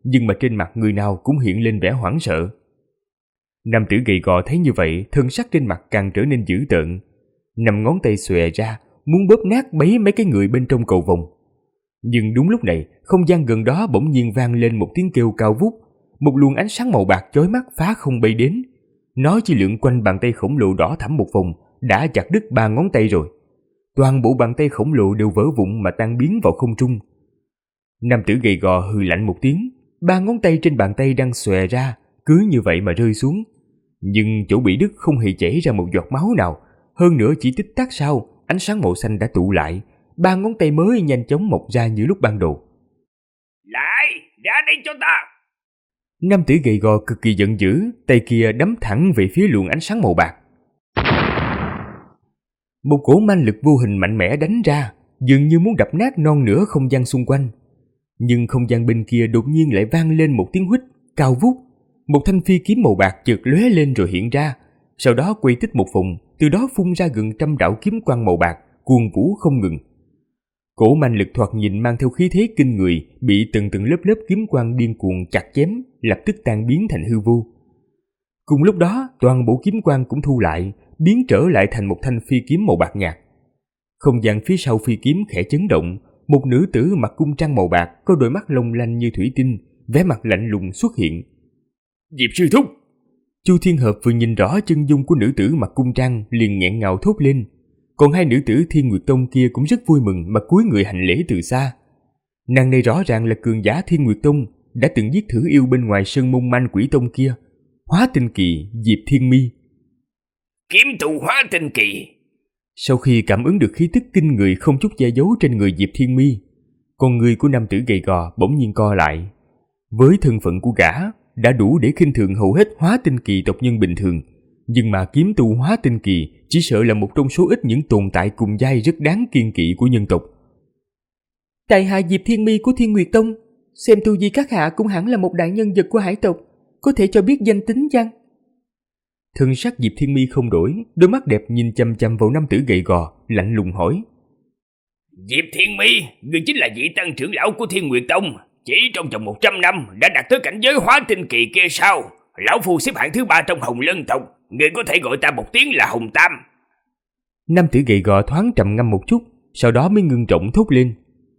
nhưng mà trên mặt người nào cũng hiện lên vẻ hoảng sợ. Nam tử gầy gò thấy như vậy, thân sắc trên mặt càng trở nên dữ tợn. 5 ngón tay xòe ra, muốn bóp nát bấy mấy cái người bên trong cầu vồng. Nhưng đúng lúc này, không gian gần đó bỗng nhiên vang lên một tiếng kêu cao vút. Một luồng ánh sáng màu bạc chói mắt phá không bay đến. Nó chỉ lượn quanh bàn tay khổng lồ đỏ thẫm một vòng, đã chặt đứt 3 ngón tay rồi. Toàn bộ bàn tay khổng lồ đều vỡ vụn mà tan biến vào không trung. Nam tử gầy gò hừ lạnh một tiếng, 3 ngón tay trên bàn tay đang xòe ra, cứ như vậy mà rơi xuống. Nhưng chỗ bị đứt không hề chảy ra một giọt máu nào. Hơn nữa chỉ tích tắc sau, ánh sáng màu xanh đã tụ lại, 3 ngón tay mới nhanh chóng mọc ra như lúc ban đầu. Lại, ra đây cho ta! Nam tử gầy gò cực kỳ giận dữ, tay kia đấm thẳng về phía luồng ánh sáng màu bạc. Một cỗ man lực vô hình mạnh mẽ đánh ra, dường như muốn đập nát non nửa không gian xung quanh. Nhưng không gian bên kia đột nhiên lại vang lên một tiếng huýt cao vút. Một thanh phi kiếm màu bạc chợt lóe lên rồi hiện ra, sau đó quay tích một vòng, từ đó phun ra gần 100 đạo kiếm quang màu bạc, cuồn vũ không ngừng. Cỗ man lực thoạt nhìn mang theo khí thế kinh người, bị từng lớp lớp kiếm quang điên cuồng chặt chém, lập tức tan biến thành hư vô. Cùng lúc đó, toàn bộ kiếm quang cũng thu lại, biến trở lại thành một thanh phi kiếm màu bạc nhạt. Không gian phía sau phi kiếm khẽ chấn động, một nữ tử mặc cung trang màu bạc, có đôi mắt long lanh như thủy tinh, vẻ mặt lạnh lùng xuất hiện. Diệp sư thúc! Chu Thiên Hợp vừa nhìn rõ chân dung của nữ tử mặc cung trang liền nghẹn ngào thốt lên. Còn hai nữ tử Thiên Nguyệt Tông kia cũng rất vui mừng mà cúi người hành lễ từ xa. Nàng này rõ ràng là cường giả Thiên Nguyệt Tông, đã từng giết thử yêu bên ngoài sơn môn Man Quỷ Tông kia, Hóa Tinh Kỳ Diệp Thiên Mi. Kiếm tù Hóa Tinh Kỳ. Sau khi cảm ứng được khí tức kinh người không chút che giấu trên người Diệp Thiên Mi, con người của nam tử gầy gò bỗng nhiên co lại. Với thân phận của gã đã đủ để khinh thường hầu hết Hóa Tinh Kỳ tộc nhân bình thường, nhưng mà kiếm tu Hóa Tinh Kỳ chỉ sợ là một trong số ít những tồn tại cùng giai rất đáng kiêng kỵ của nhân tộc. Tại hạ Diệp Thiên Mi của Thiên Nguyệt Tông, xem tu vi các hạ cũng hẳn là một đại nhân vật của hải tộc, có thể cho biết danh tính chăng? Thân sắc Diệp Thiên Mi không đổi, đôi mắt đẹp nhìn chăm chăm vào nam tử gầy gò, lạnh lùng hỏi. Diệp Thiên Mi, người chính là vị tăng trưởng lão của Thiên Nguyệt Tông, chỉ trong vòng 100 năm đã đạt tới cảnh giới Hóa Tinh Kỳ kia sao? Lão phu xếp hạng thứ 3 trong Hồng Lân tộc, người có thể gọi ta một tiếng là Hồng Tam. Nam tử gầy gò thoáng trầm ngâm một chút, sau đó mới ngưng trọng thốt lên.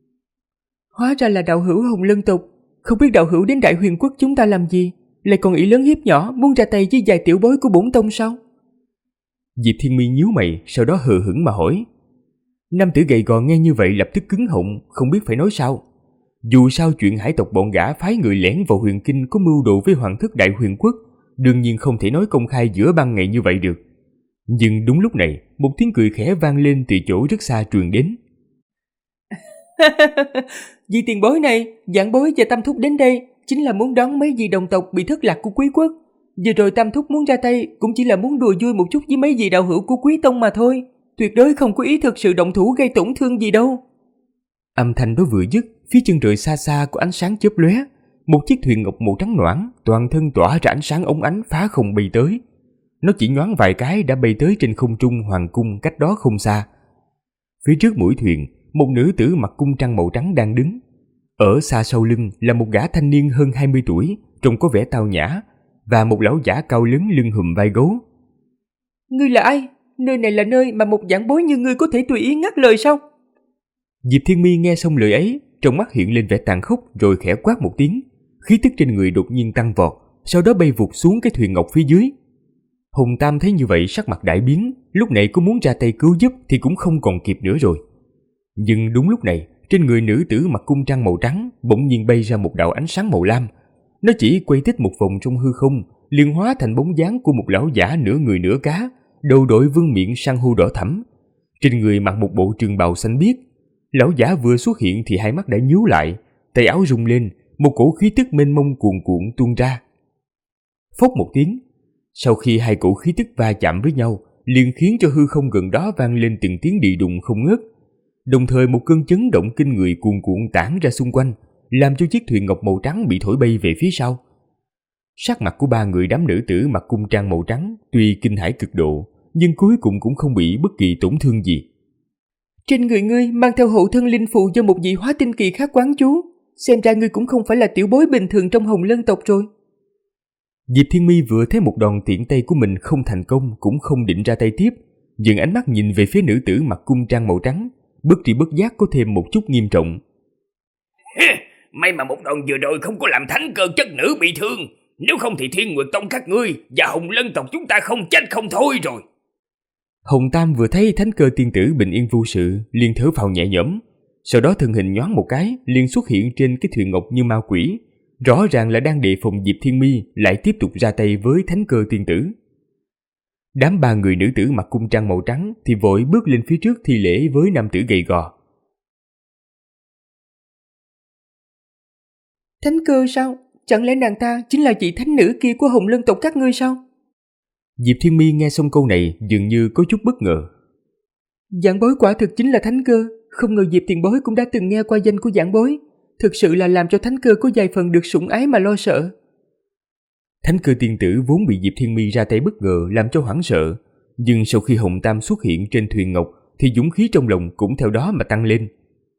Hóa ra là đạo hữu Hồng Lân tộc, không biết đạo hữu đến Đại Huyền Quốc chúng ta làm gì, lại còn ỷ lớn hiếp nhỏ, muốn ra tay với vài tiểu bối của bổn tông sao? Diệp Thiên Mi nhíu mày, sau đó hờ hững mà hỏi. Nam tử gầy gò nghe như vậy lập tức cứng họng, không biết phải nói sao. Dù sao chuyện hải tộc bọn gã phái người lẻn vào huyền kinh có mưu đồ với hoàng thất Đại Huyền Quốc, đương nhiên không thể nói công khai giữa ban ngày như vậy được. Nhưng đúng lúc này, một tiếng cười khẽ vang lên từ chỗ rất xa truyền đến. Vì tiền bối này, Vạn Bối và Tam Thúc đến đây chính là muốn đón mấy vị đồng tộc bị thất lạc của Quý Quốc. Vừa rồi Tam Thúc muốn ra tay cũng chỉ là muốn đùa vui một chút với mấy vị đạo hữu của Quý Tông mà thôi, tuyệt đối không có ý thực sự động thủ gây tổn thương gì đâu. Âm thanh đó vừa dứt, phía chân trời xa xa có ánh sáng chớp lóe, một chiếc thuyền ngọc màu trắng noãn, toàn thân tỏa ra ánh sáng óng ánh phá không bay tới. Nó chỉ nhoáng vài cái đã bay tới trên không trung hoàng cung cách đó không xa. Phía trước mũi thuyền, một nữ tử mặc cung trang màu trắng đang đứng. Ở xa sau lưng là một gã thanh niên hơn 20 tuổi, trông có vẻ tao nhã, và một lão giả cao lớn lưng hùm vai gấu. Ngươi là ai? Nơi này là nơi mà một Vạn Bối như ngươi có thể tùy ý ngắt lời sao? Diệp Thiên Mi nghe xong lời ấy, trong mắt hiện lên vẻ tàn khốc rồi khẽ quát một tiếng, khí tức trên người đột nhiên tăng vọt, sau đó bay vụt xuống cái thuyền ngọc phía dưới. Hồng Tam thấy như vậy sắc mặt đại biến, lúc này có muốn ra tay cứu giúp thì cũng không còn kịp nữa rồi. Nhưng đúng lúc này, trên người nữ tử mặc cung trang màu trắng bỗng nhiên bay ra một đạo ánh sáng màu lam. Nó chỉ quay tích một vòng trong hư không, liền hóa thành bóng dáng của một lão giả nửa người nửa cá, đầu đội vương miện san hô đỏ thẫm, trên người mặc một bộ trường bào xanh biếc. Lão giả vừa xuất hiện thì hai mắt đã nhíu lại, tay áo rung lên, một cổ khí tức mênh mông cuồn cuộn tuôn ra. Phốc một tiếng, sau khi hai cổ khí tức va chạm với nhau, liền khiến cho hư không gần đó vang lên từng tiếng đi đùng không ngớt. Đồng thời một cơn chấn động kinh người cuồn cuộn tản ra xung quanh, làm cho chiếc thuyền ngọc màu trắng bị thổi bay về phía sau. Sắc mặt của ba người đám nữ tử mặc cung trang màu trắng tuy kinh hãi cực độ, nhưng cuối cùng cũng không bị bất kỳ tổn thương gì. Trên người ngươi mang theo hộ thân linh phù do một vị Hóa Tinh Kỳ khác quán trú, xem ra ngươi cũng không phải là tiểu bối bình thường trong Hồng Lân tộc rồi. Diệp Thiên Mi vừa thấy một đòn tiện tay của mình không thành công cũng không định ra tay tiếp, dừng ánh mắt nhìn về phía nữ tử mặc cung trang màu trắng, bất tri bất giác có thêm một chút nghiêm trọng. May mà một đòn vừa rồi không có làm thánh cơ chất nữ bị thương, nếu không thì Thiên Nguyệt Tông các ngươi và Hồng Lân tộc chúng ta không chết không thôi rồi. Hồng Tam vừa thấy thánh cơ tiên tử bình yên vô sự, liền thở phào nhẹ nhõm, sau đó thân hình nhoáng một cái, liền xuất hiện trên cái thuyền ngọc như ma quỷ, rõ ràng là đang đề phòng Diệp Thiên Mi lại tiếp tục ra tay với thánh cơ tiên tử. Đám ba người nữ tử mặc cung trang màu trắng thì vội bước lên phía trước thi lễ với nam tử gầy gò. Thánh cơ sao? Chẳng lẽ nàng ta chính là vị thánh nữ kia của Hồng Lân tộc các ngươi sao? Diệp Thiên Mi nghe xong câu này dường như có chút bất ngờ. Giảng bối quả thực chính là thánh cơ, không ngờ Diệp tiền bối cũng đã từng nghe qua danh của giảng bối, thực sự là làm cho thánh cơ có vài phần được sủng ái mà lo sợ. Thánh cơ tiên tử vốn bị Diệp Thiên Mi ra tay bất ngờ làm cho hoảng sợ, nhưng sau khi Hồng Tam xuất hiện trên thuyền ngọc thì dũng khí trong lòng cũng theo đó mà tăng lên.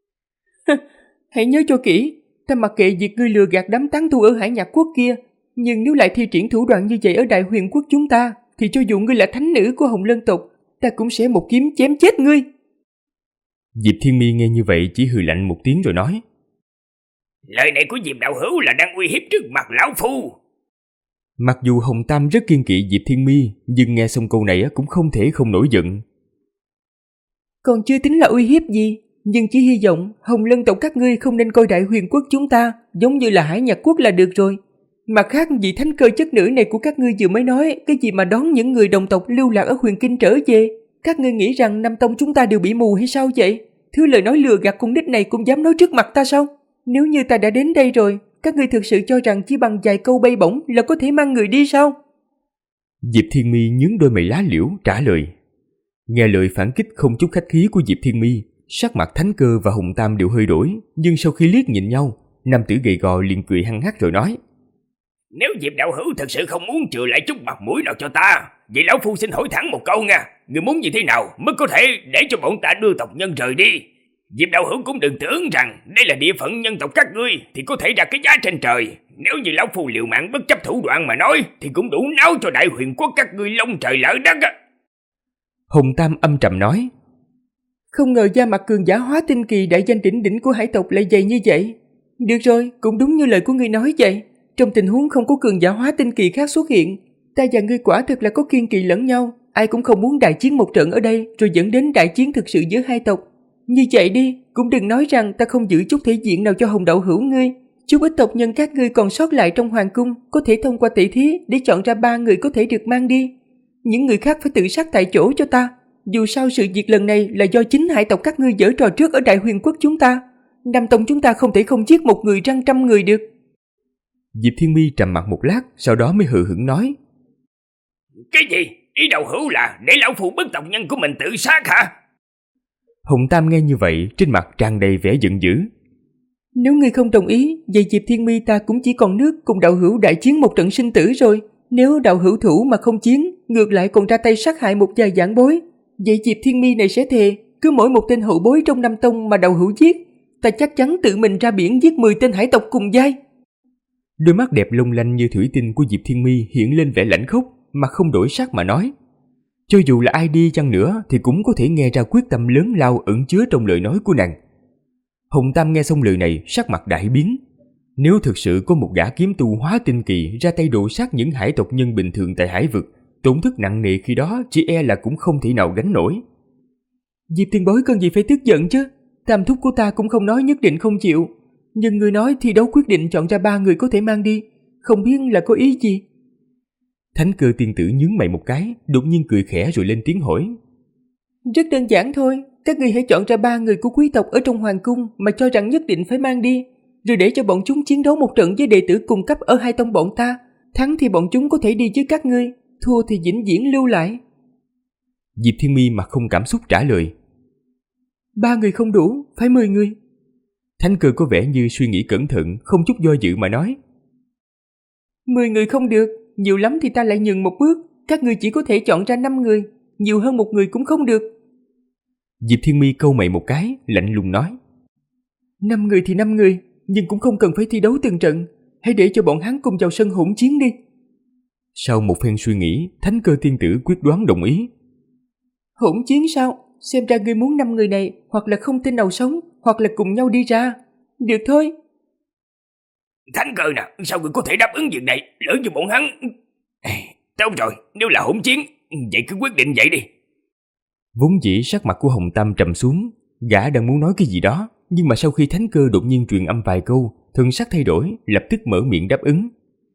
Hãy nhớ cho kỹ, ta mặc kệ việc ngươi lừa gạt đám tán tu ở Hải Nhạc Quốc kia, nhưng nếu lại thi triển thủ đoạn như vậy ở Đại Huyền Quốc chúng ta, thì cho dù ngươi là thánh nữ của Hồng Lân tộc, ta cũng sẽ một kiếm chém chết ngươi. Diệp Thiên Mi nghe như vậy chỉ hừ lạnh một tiếng rồi nói. Lời này của Diệp đạo hữu là đang uy hiếp trước mặt lão phu. Mặc dù Hồng Tam rất kiêng kỵ Diệp Thiên Mi, nhưng nghe xong câu này cũng không thể không nổi giận. Còn chưa tính là uy hiếp gì, nhưng chỉ hy vọng Hồng Lân tộc các ngươi không nên coi Đại Huyền Quốc chúng ta giống như là Hải Nhạc Quốc là được rồi. Mặt khác, vị thánh cơ chất nữ này của các ngươi vừa mới nói cái gì mà đón những người đồng tộc lưu lạc ở Huyền Kinh trở về. Các ngươi nghĩ rằng Nam Tông chúng ta đều bị mù hay sao vậy? Thứ lời nói lừa gạt con nít này cũng dám nói trước mặt ta sao? Nếu như ta đã đến đây rồi, các ngươi thực sự cho rằng chỉ bằng vài câu bay bổng là có thể mang người đi sao? Diệp Thiên Mi nhướng đôi mày lá liễu trả lời. Nghe lời phản kích không chút khách khí của Diệp Thiên Mi, sắc mặt thánh cơ và Hồng Tam đều hơi đổi, nhưng sau khi liếc nhìn nhau, nam tử gầy gò liền cười hăng hắc rồi nói. Nếu Diệp đạo hữu thật sự không muốn chừa lại chút mặt mũi nào cho ta, vậy lão phu xin hỏi thẳng một câu nha, người muốn như thế nào mới có thể để cho bọn ta đưa tộc nhân rời đi? Diệp đạo hữu cũng đừng tưởng rằng đây là địa phận nhân tộc các ngươi thì có thể ra cái giá trên trời. Nếu như lão phu liều mạng bất chấp thủ đoạn mà nói thì cũng đủ náo cho Đại Huyền Quốc các ngươi long trời lở đất á. Hồng Tam âm trầm nói. Không ngờ da mặt cường giả hóa tinh kỳ đại danh đỉnh đỉnh của hải tộc lại dày như vậy. Được rồi, cũng đúng như lời của ngươi nói vậy. Trong tình huống không có cường giả hóa tinh kỳ khác xuất hiện, ta và ngươi quả thực là có kiên kỵ lẫn nhau. Ai cũng không muốn đại chiến một trận ở đây rồi dẫn đến đại chiến thực sự giữa hai tộc. Như vậy đi, cũng đừng nói rằng ta không giữ chút thể diện nào cho Hồng đạo hữu ngươi. Chút ít tộc nhân các ngươi còn sót lại trong hoàng cung có thể thông qua tỷ thí để chọn ra 3 người có thể được mang đi. Những người khác phải tự sát tại chỗ cho ta. Dù sao sự việc lần này là do chính hải tộc các ngươi giở trò trước ở Đại Huyền Quốc chúng ta. Nam tông chúng ta không thể không giết một người răng trăm người được. Diệp Thiên Mi trầm mặt một lát, sau đó mới hừ hững nói. Cái gì? Ý đạo hữu là để lão phu bức tộc nhân của mình tự sát hả? Hồng Tam nghe như vậy, trên mặt tràn đầy vẻ giận dữ. Nếu ngươi không đồng ý, vậy Diệp Thiên Mi ta cũng chỉ còn nước cùng đạo hữu đại chiến một trận sinh tử rồi. Nếu đạo hữu thủ mà không chiến, ngược lại còn ra tay sát hại một vài giảng bối, vậy Diệp Thiên Mi này sẽ thề, cứ mỗi một tên hậu bối trong Nam Tông mà đạo hữu giết, ta chắc chắn tự mình ra biển giết 10 tên hải tộc cùng giai. Đôi mắt đẹp long lanh như thủy tinh của Diệp Thiên Mi hiện lên vẻ lãnh khốc, mà không đổi sắc mà nói. Cho dù là ai đi chăng nữa thì cũng có thể nghe ra quyết tâm lớn lao ẩn chứa trong lời nói của nàng. Hồng Tam nghe xong lời này, sắc mặt đại biến. Nếu thực sự có một gã kiếm tu hóa tinh kỳ ra tay đổ sát những hải tộc nhân bình thường tại hải vực, tổn thất nặng nề khi đó chỉ e là cũng không thể nào gánh nổi. Diệp tiền bối cần gì phải tức giận chứ? Tam thúc của ta cũng không nói nhất định không chịu. Nhưng người nói thi đấu quyết định chọn ra 3 người có thể mang đi, không biết là có ý gì? Thánh cơ tiên tử nhướng mày một cái, đột nhiên cười khẽ rồi lên tiếng hỏi. Rất đơn giản thôi, các ngươi hãy chọn ra 3 người của quý tộc ở trong hoàng cung mà cho rằng nhất định phải mang đi, rồi để cho bọn chúng chiến đấu một trận với đệ tử cùng cấp ở hai tông bọn ta. Thắng thì bọn chúng có thể đi với các ngươi, thua thì vĩnh viễn lưu lại. Diệp Thiên Mi mặt không cảm xúc trả lời. 3 người không đủ, phải 10 người. Thánh cơ có vẻ như suy nghĩ cẩn thận, không chút do dự mà nói. 10 người không được, nhiều lắm thì ta lại nhường một bước, các ngươi chỉ có thể chọn ra 5 người, nhiều hơn một người cũng không được. Diệp Thiên Mi cau mày một cái, lạnh lùng nói. 5 người thì 5 người, nhưng cũng không cần phải thi đấu từng trận. Hãy để cho bọn hắn cùng vào sân hỗn chiến đi. Sau một phen suy nghĩ, Thánh Cơ Tiên Tử quyết đoán đồng ý. Hỗn chiến sao? Xem ra ngươi muốn 5 người này hoặc là không tên nào sống, hoặc là cùng nhau đi ra. Được thôi. Thánh Cơ nè, sao ngươi có thể đáp ứng việc này? Lỡ như bọn hắn... Tốt rồi, nếu là hỗn chiến, vậy cứ quyết định vậy đi. Vốn dĩ sắc mặt của Hồng Tam trầm xuống, gã đang muốn nói cái gì đó, nhưng mà sau khi Thánh Cơ đột nhiên truyền âm vài câu, thần sắc thay đổi, lập tức mở miệng đáp ứng.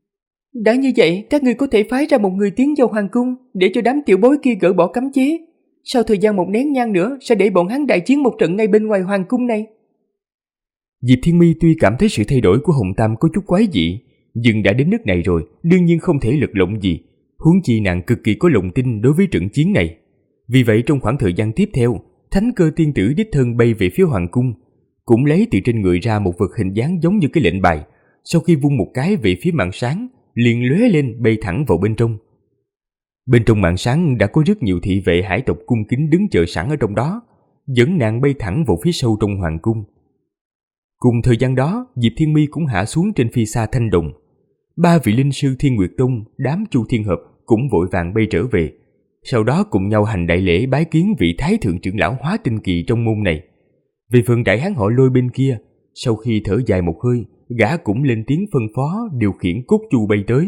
Đã như vậy, các ngươi có thể phái ra một người tiến vào hoàng cung để cho đám tiểu bối kia gỡ bỏ cấm chế. Sau thời gian một nén nhang nữa sẽ để bọn hắn đại chiến một trận ngay bên ngoài hoàng cung này. Diệp Thiên Mi tuy cảm thấy sự thay đổi của Hồng Tam có chút quái dị, nhưng đã đến nước này rồi, đương nhiên không thể lật lọng gì. Huống chi nàng cực kỳ có lòng tin đối với trận chiến này. Vì vậy trong khoảng thời gian tiếp theo, Thánh Cơ Tiên Tử đích thân bay về phía hoàng cung, cũng lấy từ trên người ra một vật hình dáng giống như cái lệnh bài. Sau khi vung một cái về phía màn sáng, liền lóe lên bay thẳng vào bên trong. Bên trong màn sáng đã có rất nhiều thị vệ hải tộc cung kính đứng chờ sẵn ở trong đó, dẫn nàng bay thẳng vào phía sâu trong hoàng cung. Cùng thời gian đó, Diệp Thiên Mi cũng hạ xuống trên phi xa Thanh Đồng. 3 vị linh sư Thiên Nguyệt Tông, đám Chu Thiên Hợp cũng vội vàng bay trở về, sau đó cùng nhau hành đại lễ bái kiến vị Thái Thượng trưởng lão Hóa Tinh Kỳ trong môn này. Về phần đại hán họ Lôi bên kia, sau khi thở dài một hơi, gã cũng lên tiếng phân phó điều khiển cốt chu bay tới.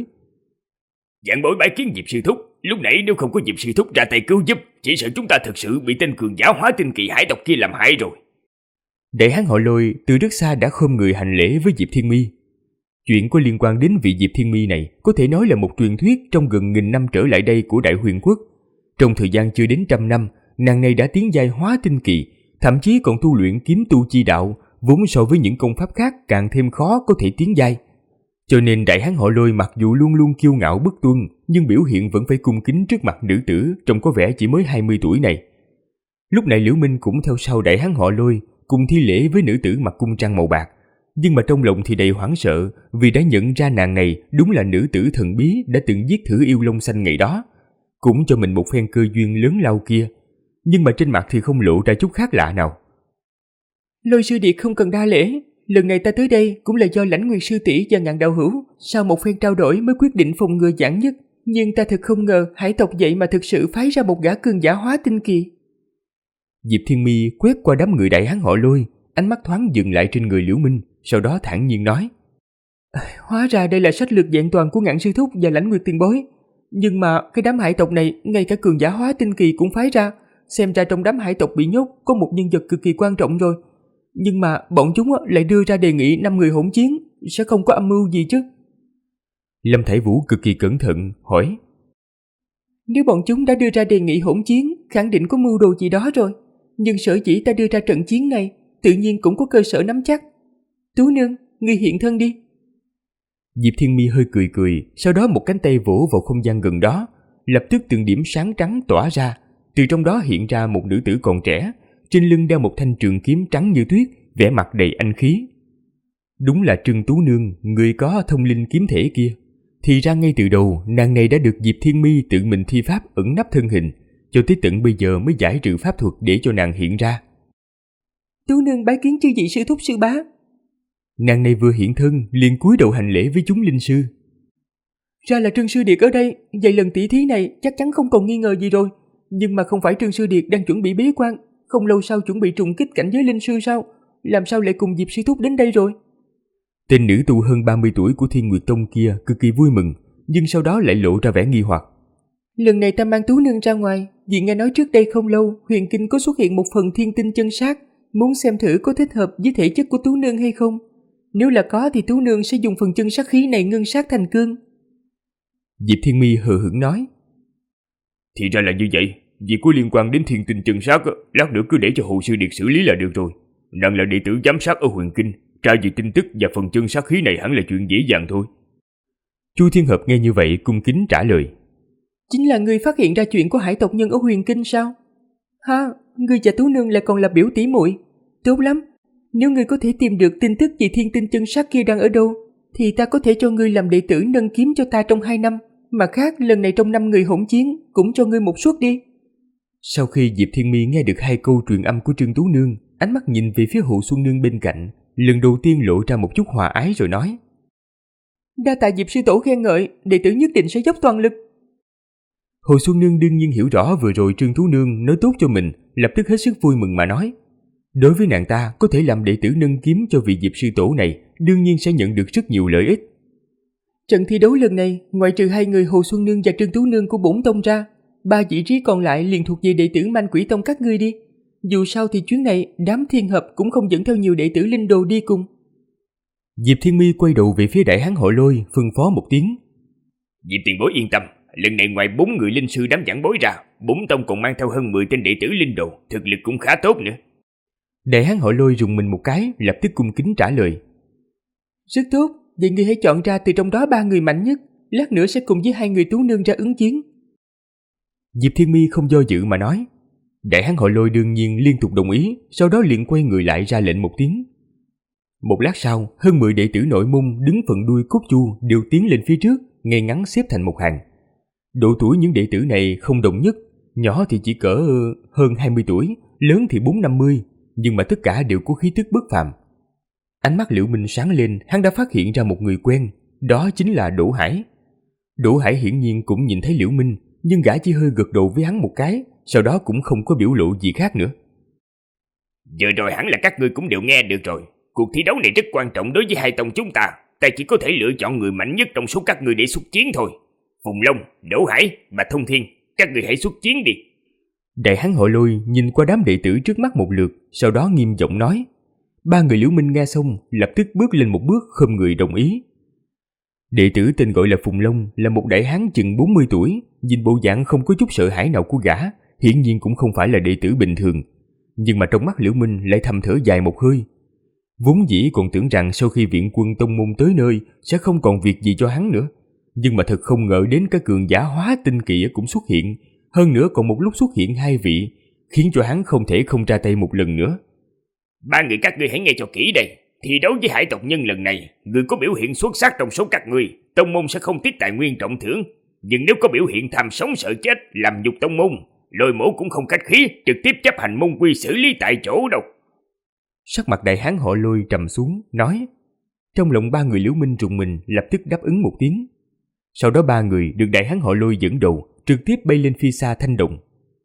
Vạn bối bái kiến Diệp sư thúc. Lúc nãy nếu không có Diệp sư thúc ra tay cứu giúp, chỉ sợ chúng ta thực sự bị tên cường giả Hóa Tinh Kỳ hải tộc kia làm hại rồi. Đại hán họ Lôi từ rất xa đã khom người hành lễ với Diệp Thiên Mi. Chuyện có liên quan đến vị Diệp Thiên Mi này có thể nói là một truyền thuyết trong gần 1000 năm trở lại đây của Đại Huyền Quốc. Trong thời gian chưa đến 100 năm, nàng này đã tiến giai Hóa Tinh Kỳ, thậm chí còn tu luyện kiếm tu chi đạo, vốn so với những công pháp khác càng thêm khó có thể tiến giai. Cho nên đại hán họ Lôi mặc dù luôn luôn kiêu ngạo bất tuân, nhưng biểu hiện vẫn phải cung kính trước mặt nữ tử trông có vẻ chỉ mới 20 tuổi này. Lúc này Liễu Minh cũng theo sau đại hán họ Lôi, cùng thi lễ với nữ tử mặc cung trang màu bạc, nhưng mà trong lòng thì đầy hoảng sợ vì đã nhận ra nàng này đúng là nữ tử thần bí đã từng giết thử yêu Long Xanh ngày đó, cũng cho mình một phen cơ duyên lớn lao kia, nhưng mà trên mặt thì không lộ ra chút khác lạ nào. Lôi sư điệt không cần đa lễ, lần này ta tới đây cũng là do Lãnh Nguyệt sư tỷ và Ngạn đạo hữu sau một phen trao đổi mới quyết định phòng ngừa giản nhất, nhưng ta thật không ngờ hải tộc vậy mà thực sự phái ra một gã cường giả Hóa Tinh Kỳ. Diệp Thiên Mi quét qua đám người đại hán họ Lôi, ánh mắt thoáng dừng lại trên người Liễu Minh, sau đó thản nhiên nói: Hóa ra đây là sách lược vẹn toàn của Ngạn sư thúc và Lãnh Nguyệt tiền bối, nhưng mà cái đám hải tộc này ngay cả cường giả Hóa Tinh Kỳ cũng phái ra, xem ra trong đám hải tộc bị nhốt có một nhân vật cực kỳ quan trọng rồi. Nhưng mà bọn chúng lại đưa ra đề nghị 5 người hỗn chiến, sẽ không có âm mưu gì chứ? Lâm Thải Vũ cực kỳ cẩn thận hỏi: Nếu bọn chúng đã đưa ra đề nghị hỗn chiến, khẳng định có mưu đồ gì đó rồi. Nhưng sở dĩ ta đưa ra trận chiến này, tự nhiên cũng có cơ sở nắm chắc. Tú nương, ngươi hiện thân đi. Diệp Thiên Mi hơi cười cười, sau đó một cánh tay vỗ vào không gian gần đó, lập tức từng điểm sáng trắng tỏa ra, từ trong đó hiện ra một nữ tử còn trẻ, trên lưng đeo một thanh trường kiếm trắng như tuyết, vẻ mặt đầy anh khí. Đúng là Trưng Tú Nương, người có thông linh kiếm thể kia. Thì ra ngay từ đầu, nàng này đã được Diệp Thiên Mi tự mình thi pháp ẩn nấp thân hình, cho tới tận bây giờ mới giải trừ pháp thuật để cho nàng hiện ra. Tú nương bái kiến chư vị sư thúc sư bá. Nàng này vừa hiện thân liền cúi đầu hành lễ với chúng linh sư. Ra là Trương sư điệt ở đây, vậy lần tỷ thí này chắc chắn không còn nghi ngờ gì rồi. Nhưng mà không phải Trương sư điệt đang chuẩn bị bế quan, không lâu sau chuẩn bị trùng kích cảnh giới linh sư sao? Làm sao lại cùng Diệp sư thúc đến đây rồi? Tên nữ tu hơn 30 tuổi của Thiên Nguyệt Tông kia cực kỳ vui mừng, nhưng sau đó lại lộ ra vẻ nghi hoặc. Lần này ta mang Tú nương ra ngoài, vì nghe nói trước đây không lâu huyền kinh có xuất hiện một phần thiên tinh chân sát, muốn xem thử có thích hợp với thể chất của Tú nương hay không. Nếu là có thì Tú nương sẽ dùng phần chân sát khí này ngưng sát thành cương. Diệp Thiên Mi hờ hững nói: Thì ra là như vậy, việc có liên quan đến thiên tinh chân sát, lát nữa cứ để cho Hồ sư điệt xử lý là được rồi. Nàng là đệ tử giám sát ở huyền kinh, tra về tin tức và phần chân sát khí này hẳn là chuyện dễ dàng thôi. Chu Thiên Hợp nghe như vậy cung kính trả lời: Chính là ngươi phát hiện ra chuyện của hải tộc nhân ở huyền kinh sao? Ha, ngươi và Tú nương lại còn là biểu tỷ muội. Tốt lắm, nếu ngươi có thể tìm được tin tức về thiên tinh chân sát kia đang ở đâu, thì ta có thể cho ngươi làm đệ tử nâng kiếm cho ta trong 2 năm. Mà khác lần này trong 5 người hỗn chiến cũng cho ngươi một suất đi. Sau khi Diệp Thiên Mi nghe được 2 câu truyền âm của Trương Tú Nương, ánh mắt nhìn về phía Hồ Xuân Nương bên cạnh, lần đầu tiên lộ ra một chút hòa ái rồi nói: Đa tạ Diệp sư tổ khen ngợi, đệ tử nhất định sẽ dốc toàn lực. Hồ Xuân Nương đương nhiên hiểu rõ vừa rồi Trương Tú Nương nói tốt cho mình, lập tức hết sức vui mừng mà nói: đối với nàng ta, có thể làm đệ tử nâng kiếm cho vị Diệp sư tổ này, đương nhiên sẽ nhận được rất nhiều lợi ích. Trận thi đấu lần này, ngoại trừ 2 người Hồ Xuân Nương và Trương Tú Nương của bổn tông ra, 3 vị trí còn lại liền thuộc về đệ tử Manh Quỷ Tông các ngươi đi. Dù sao thì chuyến này đám thiên hợp cũng không dẫn theo nhiều đệ tử linh đồ đi cùng. Diệp Thiên Mi quay đầu về phía Đại Hán Họ Lôi, phân phó một tiếng: Diệp tiền bối yên tâm, lần này ngoài 4 người linh sư đám giảng bối ra, bổn tông còn mang theo hơn 10 tên đệ tử linh đồ, thực lực cũng khá tốt nữa. Đại Hán Họ Lôi rùng mình một cái, lập tức cung kính trả lời: Rất tốt, vậy ngươi hãy chọn ra từ trong đó 3 người mạnh nhất, lát nữa sẽ cùng với 2 người Tú Nương ra ứng chiến. Diệp Thiên Mi không do dự mà nói. Đại Hán Họ Lôi đương nhiên liên tục đồng ý, sau đó liền quay người lại ra lệnh một tiếng. Một lát sau, hơn 10 đệ tử nội môn đứng phần đuôi cốt chu đều tiến lên phía trước, ngay ngắn xếp thành một hàng. Độ tuổi những đệ tử này không đồng nhất, nhỏ thì chỉ cỡ hơn 20 tuổi, lớn thì 4-50, nhưng mà tất cả đều có khí tức bất phàm. Ánh mắt Liễu Minh sáng lên, hắn đã phát hiện ra một người quen, đó chính là Đỗ Hải. Đỗ Hải hiển nhiên cũng nhìn thấy Liễu Minh, nhưng gã chỉ hơi gật đầu với hắn một cái, sau đó cũng không có biểu lộ gì khác nữa. Giờ rồi hẳn là các ngươi cũng đều nghe được rồi. Cuộc thi đấu này rất quan trọng đối với hai tông chúng ta. Ta chỉ có thể lựa chọn người mạnh nhất trong số các ngươi để xuất chiến thôi. Phùng Long, Đỗ Hải và Thông Thiên, các ngươi hãy xuất chiến đi. Đại Hán Họ Lôi nhìn qua đám đệ tử trước mắt một lượt, sau đó nghiêm giọng nói. 3 người Liễu Minh nghe xong, lập tức bước lên một bước khom người đồng ý. Đệ tử tên gọi là Phùng Long là một đại hán chừng 40 tuổi, nhìn bộ dạng không có chút sợ hãi nào của gã, hiển nhiên cũng không phải là đệ tử bình thường. Nhưng mà trong mắt Liễu Minh lại thầm thở dài một hơi. Vốn dĩ còn tưởng rằng sau khi viện quân tông môn tới nơi sẽ không còn việc gì cho hắn nữa, nhưng mà thật không ngờ đến các cường giả hóa tinh kỳ cũng xuất hiện, hơn nữa còn một lúc xuất hiện 2 vị, khiến cho hắn không thể không ra tay một lần nữa. 3 người các ngươi hãy nghe cho kỹ đây. Thi đấu với hải tộc nhân lần này, người có biểu hiện xuất sắc trong số các ngươi, tông môn sẽ không tiếc tài nguyên trọng thưởng. Nhưng nếu có biểu hiện tham sống sợ chết, làm nhục tông môn, Lôi Mỗ cũng không khách khí, trực tiếp chấp hành môn quy xử lý tại chỗ đâu. Sắc mặt Đại Hán Họ Lôi trầm xuống, nói. Trong lòng 3 người Liễu Minh rùng mình, lập tức đáp ứng một tiếng. Sau đó 3 người được Đại Hán Họ Lôi dẫn đầu, trực tiếp bay lên phía xa Thanh Động.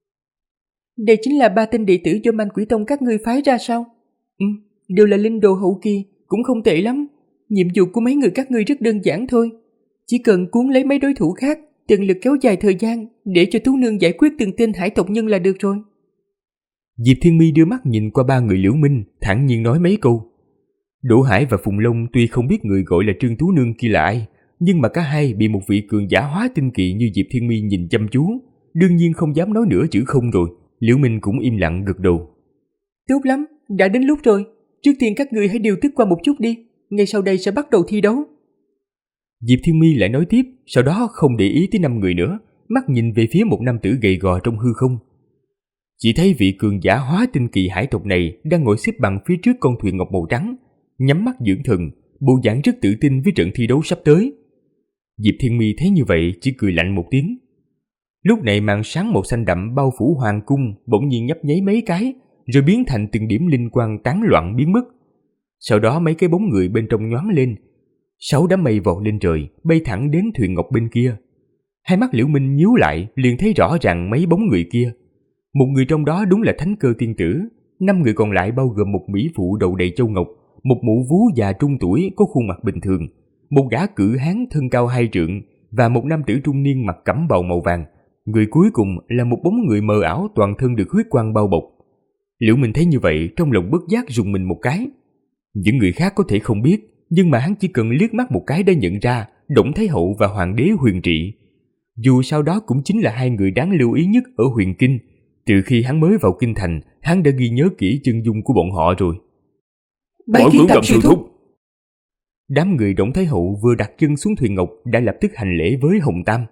Đây chính là 3 tên đệ tử do Manh Quỷ Tông các ngươi phái ra sao? Đều là linh đồ hậu kỳ, cũng không tệ lắm. Nhiệm vụ của mấy người các ngươi rất đơn giản thôi. Chỉ cần cuốn lấy mấy đối thủ khác, tận lực kéo dài thời gian để cho Tú Nương giải quyết từng tên hải tộc nhân là được rồi. Diệp Thiên Mi đưa mắt nhìn qua 3 người Liễu Minh, thản nhiên nói mấy câu. Đỗ Hải và Phùng Long tuy không biết người gọi là Trương Tú Nương kia là ai, nhưng mà cả hai bị một vị cường giả hóa tinh kỳ như Diệp Thiên Mi nhìn chăm chú, đương nhiên không dám nói nữa chữ không rồi. Liễu Minh cũng im lặng gật đầu. Tốt lắm, đã đến lúc rồi. Trước tiên các ngươi hãy điều tức qua một chút đi, ngay sau đây sẽ bắt đầu thi đấu. Diệp Thiên Mi lại nói tiếp, sau đó không để ý tới 5 người nữa, mắt nhìn về phía một nam tử gầy gò trong hư không. Chỉ thấy vị cường giả hóa tinh kỳ hải tộc này đang ngồi xếp bằng phía trước con thuyền ngọc màu trắng, nhắm mắt dưỡng thần, bộ dạng rất tự tin với trận thi đấu sắp tới. Diệp Thiên Mi thấy như vậy chỉ cười lạnh một tiếng. Lúc này màn sáng màu xanh đậm bao phủ hoàng cung bỗng nhiên nhấp nháy mấy cái, rồi biến thành từng điểm linh quang tán loạn biến mất. Sau đó mấy cái bóng người bên trong nhoáng lên, 6 đám mây vọt lên trời, bay thẳng đến thuyền ngọc bên kia. Hai mắt Liễu Minh nhíu lại, liền thấy rõ ràng mấy bóng người kia. Một người trong đó đúng là Thánh Cơ tiên tử, 5 người còn lại bao gồm một mỹ phụ đầu đầy châu ngọc, một mụ vú già trung tuổi có khuôn mặt bình thường, một gã cự hán thân cao 2 trượng và một nam tử trung niên mặc cẩm bào màu vàng. Người cuối cùng là một bóng người mờ ảo toàn thân được huyết quang bao bọc. Liễu Minh thấy như vậy, trong lòng bất giác rùng mình một cái. Những người khác có thể không biết, nhưng mà hắn chỉ cần liếc mắt một cái đã nhận ra Đổng Thái Hậu và Hoàng đế Huyền Trị. Dù sao đó cũng chính là 2 người đáng lưu ý nhất ở Huyền Kinh. Từ khi hắn mới vào kinh thành, hắn đã ghi nhớ kỹ chân dung của bọn họ rồi. Bái kiến Tam sư thúc. Đám người Đổng Thái Hậu vừa đặt chân xuống thuyền ngọc đã lập tức hành lễ với Hồng Tam.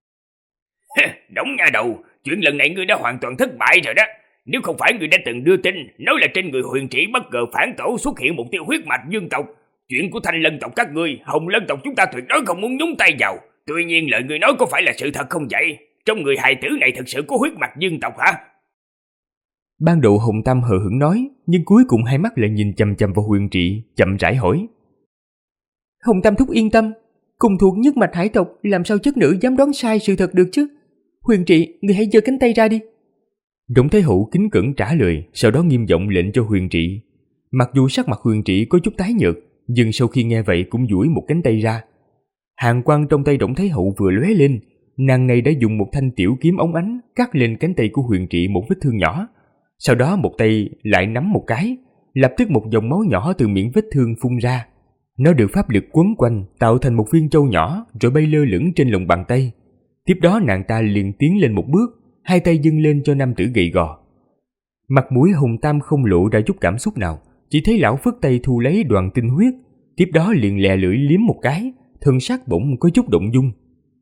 Đổng nha đầu, chuyện lần này ngươi đã hoàn toàn thất bại rồi đó. Nếu không phải ngươi đã từng đưa tin nói là trên người Huyền Trị bất ngờ phản tổ xuất hiện một tia huyết mạch dương tộc, chuyện của Thanh Lân tộc các ngươi, Hồng Lân tộc chúng ta tuyệt đối không muốn nhúng tay vào. Tuy nhiên lời ngươi nói có phải là sự thật không vậy? Trong người hài tử này thật sự có huyết mạch dương tộc hả? Ban đầu Hồng Tam hờ hững nói, nhưng cuối cùng hai mắt lại nhìn chằm chằm vào Huyền Trị, chậm rãi hỏi. Hồng Tam thúc yên tâm, cùng thuộc nhất mạch hải tộc, làm sao chất nữ dám đoán sai sự thật được chứ? Huyền Trị, người hãy giơ cánh tay ra đi. Đổng Thái Hậu kính cẩn trả lời, sau đó nghiêm giọng lệnh cho Huyền Trị. Mặc dù sắc mặt Huyền Trị có chút tái nhợt, nhưng sau khi nghe vậy cũng duỗi một cánh tay ra. Hàn quang trong tay Đổng Thái Hậu vừa lóe lên, nàng này đã dùng một thanh tiểu kiếm óng ánh cắt lên cánh tay của Huyền Trị một vết thương nhỏ. Sau đó một tay lại nắm một cái, lập tức một dòng máu nhỏ từ miệng vết thương phun ra. Nó được pháp lực quấn quanh tạo thành một viên châu nhỏ rồi bay lơ lửng trên lòng bàn tay. Tiếp đó nàng ta liền tiến lên một bước, hai tay dâng lên cho nam tử gầy gò. Mặt mũi Hồng Tam không lộ ra chút cảm xúc nào, chỉ thấy lão phất tay thu lấy đoàn tinh huyết, tiếp đó liền lè lưỡi liếm một cái, thân sắc bỗng có chút động dung.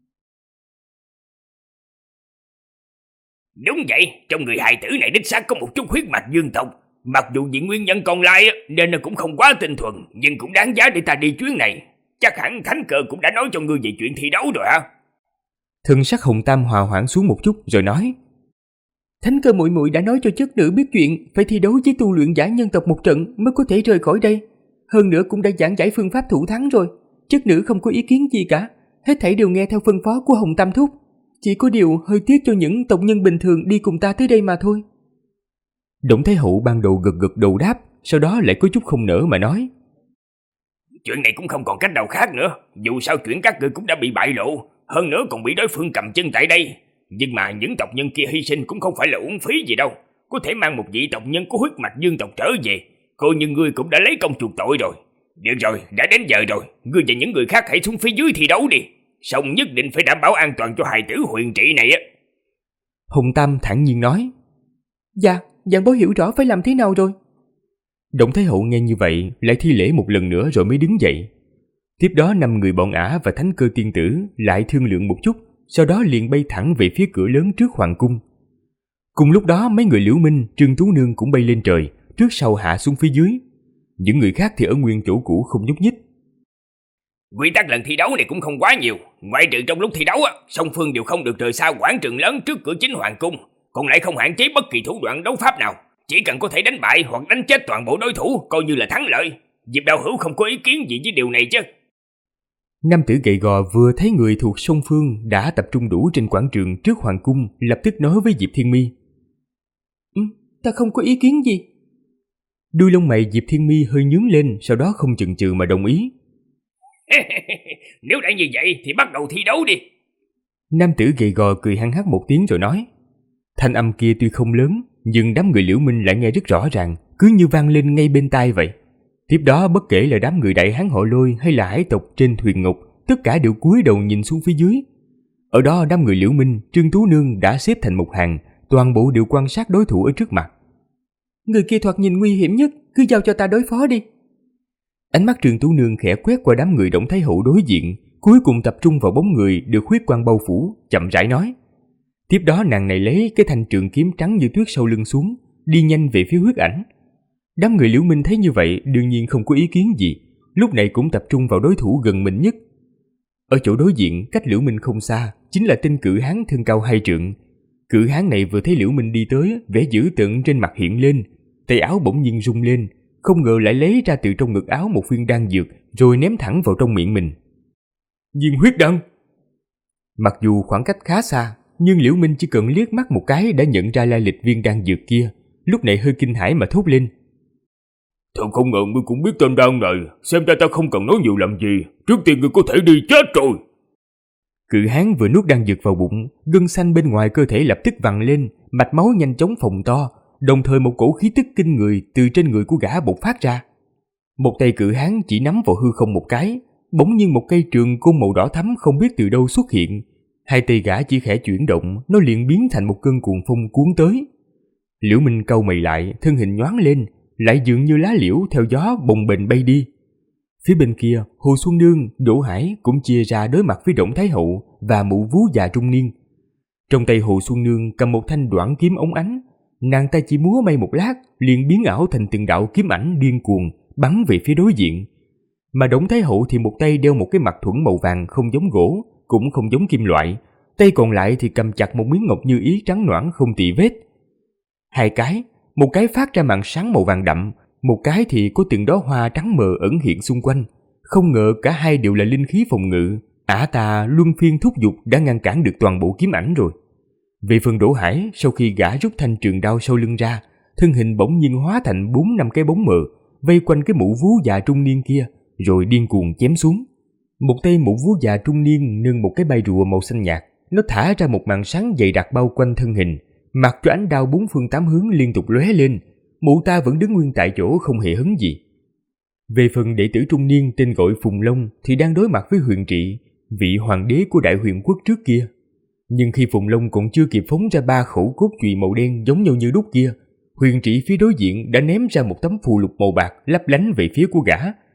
Đúng vậy, trong người hài tử này đích xác có một chút huyết mạch dương tộc. Mặc dù vì nguyên nhân còn lại nên nó cũng không quá tinh thuần, nhưng cũng đáng giá để ta đi chuyến này. Chắc hẳn Thánh Cơ cũng đã nói cho ngươi về chuyện thi đấu rồi hả? Thân sắc Hồng Tam hòa hoãn xuống một chút rồi nói. Thánh Cơ muội muội đã nói cho chất nữ biết chuyện phải thi đấu với tu luyện giả nhân tộc một trận mới có thể rời khỏi đây. Hơn nữa cũng đã giảng giải phương pháp thủ thắng rồi. Chất nữ không có ý kiến gì cả, hết thảy đều nghe theo phân phó của Hồng Tam thúc. Chỉ có điều hơi tiếc cho những tộc nhân bình thường đi cùng ta tới đây mà thôi. Đổng Thái Hậu ban đầu gật gật đầu đáp, sau đó lại có chút không nỡ mà nói. Chuyện này cũng không còn cách nào khác nữa. Dù sao chuyện các ngươi cũng đã bị bại lộ, hơn nữa còn bị đối phương cầm chân tại đây. Nhưng mà những tộc nhân kia hy sinh cũng không phải là uổng phí gì đâu. Có thể mang một vị tộc nhân có huyết mạch dương tộc trở về, coi như ngươi cũng đã lấy công chuộc tội rồi. Được rồi, đã đến giờ rồi, ngươi và những người khác hãy xuống phía dưới thi đấu đi. Xong nhất định phải đảm bảo an toàn cho hài tử Huyền Trị này á. Hồng Tam thản nhiên nói. Dạ, dạng bối hiểu rõ phải làm thế nào rồi. Đổng Thái Hậu nghe như vậy lại thi lễ một lần nữa rồi mới đứng dậy. Tiếp đó 5 người bọn ả và Thánh Cơ tiên tử lại thương lượng một chút, sau đó liền bay thẳng về phía cửa lớn trước hoàng cung. Cùng lúc đó mấy người Liễu Minh, Trương Tú Nương cũng bay lên trời, trước sau hạ xuống phía dưới. Những người khác thì ở nguyên chỗ cũ không nhúc nhích. Quy tắc lần thi đấu này cũng không quá nhiều, ngoại trừ trong lúc thi đấu song phương đều không được rời xa quảng trường lớn trước cửa chính hoàng cung, còn lại không hạn chế bất kỳ thủ đoạn đấu pháp nào, chỉ cần có thể đánh bại hoặc đánh chết toàn bộ đối thủ coi như là thắng lợi. Diệp Đạo Hữu không có ý kiến gì với điều này chứ? Nam tử gầy gò vừa thấy người thuộc song phương đã tập trung đủ trên quảng trường trước hoàng cung, lập tức nói với Diệp Thiên Mi. Ta không có ý kiến gì. Đuôi lông mày Diệp Thiên Mi hơi nhướng lên, sau đó không chần chừ mà đồng ý. Nếu đã như vậy thì bắt đầu thi đấu đi. Nam tử gầy gò cười hăng hắc một tiếng rồi nói. Thanh âm kia tuy không lớn, nhưng đám người Liễu Minh lại nghe rất rõ ràng, cứ như vang lên ngay bên tai vậy. Tiếp đó bất kể là đám người Đại Hán họ Lôi hay là hải tộc trên thuyền ngục, tất cả đều cúi đầu nhìn xuống phía dưới. Ở đó đám người Liễu Minh, Trương Tú Nương đã xếp thành một hàng, toàn bộ đều quan sát đối thủ ở trước mặt. Người kia thoạt nhìn nguy hiểm nhất, cứ giao cho ta đối phó đi. Ánh mắt Trương Tú Nương khẽ quét qua đám người Đổng Thái Hậu đối diện, cuối cùng tập trung vào bóng người được huyết quang bao phủ, chậm rãi nói. Tiếp đó nàng này lấy cái thanh trường kiếm trắng như tuyết sau lưng xuống, đi nhanh về phía huyết ảnh. Đám người Liễu Minh thấy như vậy đương nhiên không có ý kiến gì, lúc này cũng tập trung vào đối thủ gần mình nhất. Ở chỗ đối diện cách Liễu Minh không xa chính là tên cự hán thân cao 2 trượng. Cự hán này vừa thấy Liễu Minh đi tới, vẻ dữ tợn trên mặt hiện lên, tay áo bỗng nhiên rung lên, không ngờ lại lấy ra từ trong ngực áo một viên đan dược rồi ném thẳng vào trong miệng mình. Viên huyết đan. Mặc dù khoảng cách khá xa, nhưng Liễu Minh chỉ cần liếc mắt một cái đã nhận ra lai lịch viên đan dược kia, lúc này hơi kinh hãi mà thốt lên. Thật không ngờ ngươi cũng biết tên đan này, xem ra ta không cần nói nhiều làm gì, trước tiên ngươi có thể đi chết rồi. Cự hán vừa nuốt đan dược vào bụng, gân xanh bên ngoài cơ thể lập tức vặn lên, mạch máu nhanh chóng phồng to, đồng thời một cổ khí tức kinh người từ trên người của gã bộc phát ra. Một tay cự hán chỉ nắm vào hư không một cái, bỗng nhiên một cây trường côn màu đỏ thắm không biết từ đâu xuất hiện. Hai tay gã chỉ khẽ chuyển động, nó liền biến thành một cơn cuồng phong cuốn tới. Liễu Minh cau mày lại, thân hình nhoáng lên, lại dường như lá liễu theo gió bồng bềnh bay đi. Phía bên kia, Hồ Xuân Nương, Đỗ Hải cũng chia ra đối mặt với Đổng Thái Hậu và mụ vú già trung niên. Trong tay Hồ Xuân Nương cầm một thanh đoản kiếm óng ánh, nàng ta chỉ múa may một lát, liền biến ảo thành từng đạo kiếm ảnh điên cuồng bắn về phía đối diện. Mà Đổng Thái Hậu thì một tay đeo một cái mặt thuẫn màu vàng không giống gỗ, cũng không giống kim loại, tay còn lại thì cầm chặt một miếng ngọc như ý trắng nõn không tì vết. Hai cái, Một cái phát ra màn sáng màu vàng đậm, một cái thì có từng đóa hoa trắng mờ ẩn hiện xung quanh. Không ngờ cả hai đều là linh khí phòng ngự. Ả ta luân phiên thúc giục đã ngăn cản được toàn bộ kiếm ảnh rồi. Về phần Đỗ Hải, sau khi gã rút thanh trường đao sau lưng ra, thân hình bỗng nhiên hóa thành 4-5 cái bóng mờ vây quanh cái mụ vú già trung niên kia, rồi điên cuồng chém xuống. Một tay mụ vú già trung niên nâng một cái bay rùa màu xanh nhạt, nó thả ra một màn sáng dày đặc bao quanh thân hình, mặc cho ánh đao 4 phương 8 hướng liên tục lóe lên. Mụ ta vẫn đứng nguyên tại chỗ không hề hấn gì. Về phần đệ tử trung niên tên gọi Phùng Long thì đang đối mặt với Huyền Trị, vị hoàng đế của Đại Huyền Quốc trước kia. Nhưng khi Phùng Long còn chưa kịp phóng ra 3 khẩu cốt chùy màu đen giống nhau như đúc kia, Huyền Trị phía đối diện đã ném ra một tấm phù lục màu bạc lấp lánh về phía của gã.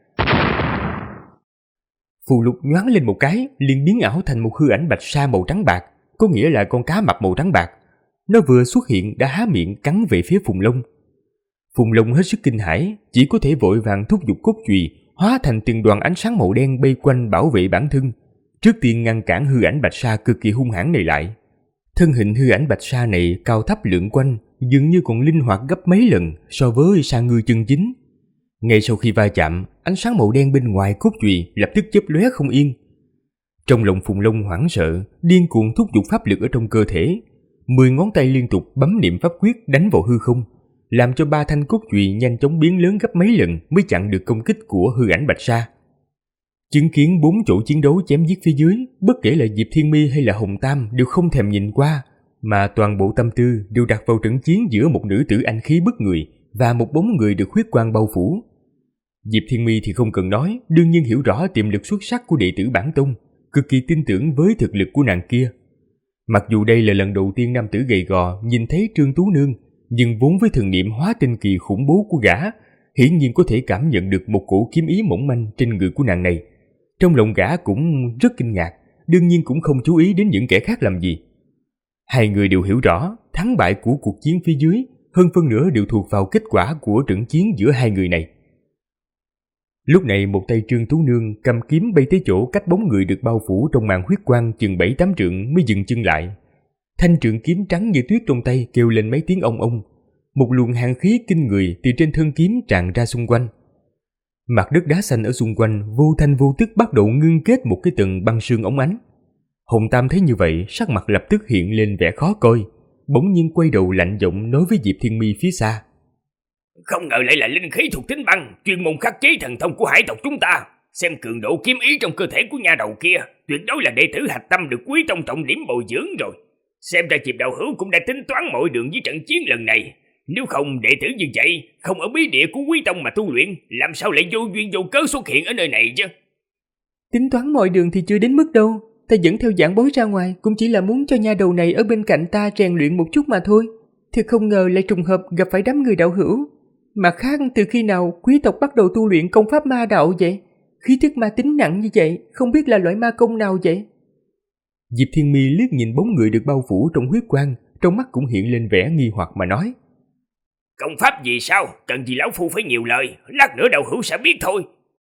Phù lục nhoáng lên một cái, liền biến ảo thành một hư ảnh bạch sa màu trắng bạc, có nghĩa là con cá mập màu trắng bạc. Nó vừa xuất hiện đã há miệng cắn về phía Phùng Long. Phùng Long hết sức kinh hãi, chỉ có thể vội vàng thúc giục cốt chùy, hóa thành từng đoàn ánh sáng màu đen bay quanh bảo vệ bản thân, trước tiên ngăn cản hư ảnh bạch sa cực kỳ hung hãn này lại. Thân hình hư ảnh bạch sa này cao thấp lượn quanh, dường như còn linh hoạt gấp mấy lần so với sa ngư chân chính. Ngay sau khi va chạm, ánh sáng màu đen bên ngoài cốt chùy lập tức chớp lóe không yên. Trong lòng Phùng Long hoảng sợ, điên cuồng thúc giục pháp lực ở trong cơ thể, 10 ngón tay liên tục bấm niệm pháp quyết đánh vào hư không, làm cho 3 thanh cốt chùy nhanh chóng biến lớn gấp mấy lần mới chặn được công kích của hư ảnh bạch sa. Chứng kiến 4 chỗ chiến đấu chém giết phía dưới, bất kể là Diệp Thiên Mi hay là Hồng Tam đều không thèm nhìn qua, mà toàn bộ tâm tư đều đặt vào trận chiến giữa một nữ tử anh khí bức người và một bóng người được huyết quang bao phủ. Diệp Thiên Mi thì không cần nói, đương nhiên hiểu rõ tiềm lực xuất sắc của đệ tử bản tông, cực kỳ tin tưởng với thực lực của nàng kia. Mặc dù đây là lần đầu tiên nam tử gầy gò nhìn thấy Trương Tú Nương, nhưng vốn với thần niệm hóa tinh kỳ khủng bố của gã, hiển nhiên có thể cảm nhận được một cổ kiếm ý mỏng manh trên người của nàng này. Trong lòng gã cũng rất kinh ngạc, đương nhiên cũng không chú ý đến những kẻ khác làm gì. Hai người đều hiểu rõ thắng bại của cuộc chiến phía dưới, hơn phân nửa đều thuộc vào kết quả của trận chiến giữa hai người này. Lúc này một tay Trương Tú Nương cầm kiếm bay tới chỗ cách bóng người được bao phủ trong màn huyết quang chừng 7-8 trượng mới dừng chân lại. Thanh trượng kiếm trắng như tuyết trong tay kêu lên mấy tiếng ong ong, một luồng hàn khí kinh người từ trên thân kiếm tràn ra xung quanh. Mặt đất đá xanh ở xung quanh vô thanh vô tức bắt đầu ngưng kết một cái tầng băng sương óng ánh. Hồng Tam thấy như vậy, sắc mặt lập tức hiện lên vẻ khó coi, bỗng nhiên quay đầu lạnh giọng nói với Diệp Thiên Mi phía xa: Không ngờ lại là linh khí thuộc tính băng, chuyên môn khắc chế thần thông của hải tộc chúng ta. Xem cường độ kiếm ý trong cơ thể của nha đầu kia, tuyệt đối là đệ tử hạch tâm được Quý Tông trọng điểm bồi dưỡng rồi. Xem ra Diệp đạo hữu cũng đã tính toán mọi đường với trận chiến lần này. Nếu không đệ tử như vậy, không ở bí địa của Quý Tông mà tu luyện, làm sao lại vô duyên vô cớ xuất hiện ở nơi này chứ? Tính toán mọi đường thì chưa đến mức đâu. Ta dẫn theo giảng bối ra ngoài cũng chỉ là muốn cho nha đầu này ở bên cạnh ta rèn luyện một chút mà thôi. Thực không ngờ lại trùng hợp gặp phải đám người đạo hữu. Mà khác, từ khi nào quý tộc bắt đầu tu luyện công pháp ma đạo vậy? Khí thức ma tính nặng như vậy, không biết là loại ma công nào vậy? Diệp Thiên Mi liếc nhìn bóng người được bao phủ trong huyết quang, trong mắt cũng hiện lên vẻ nghi hoặc mà nói: Công pháp gì sao? Cần gì lão phu phải nhiều lời, lát nữa đạo hữu sẽ biết thôi.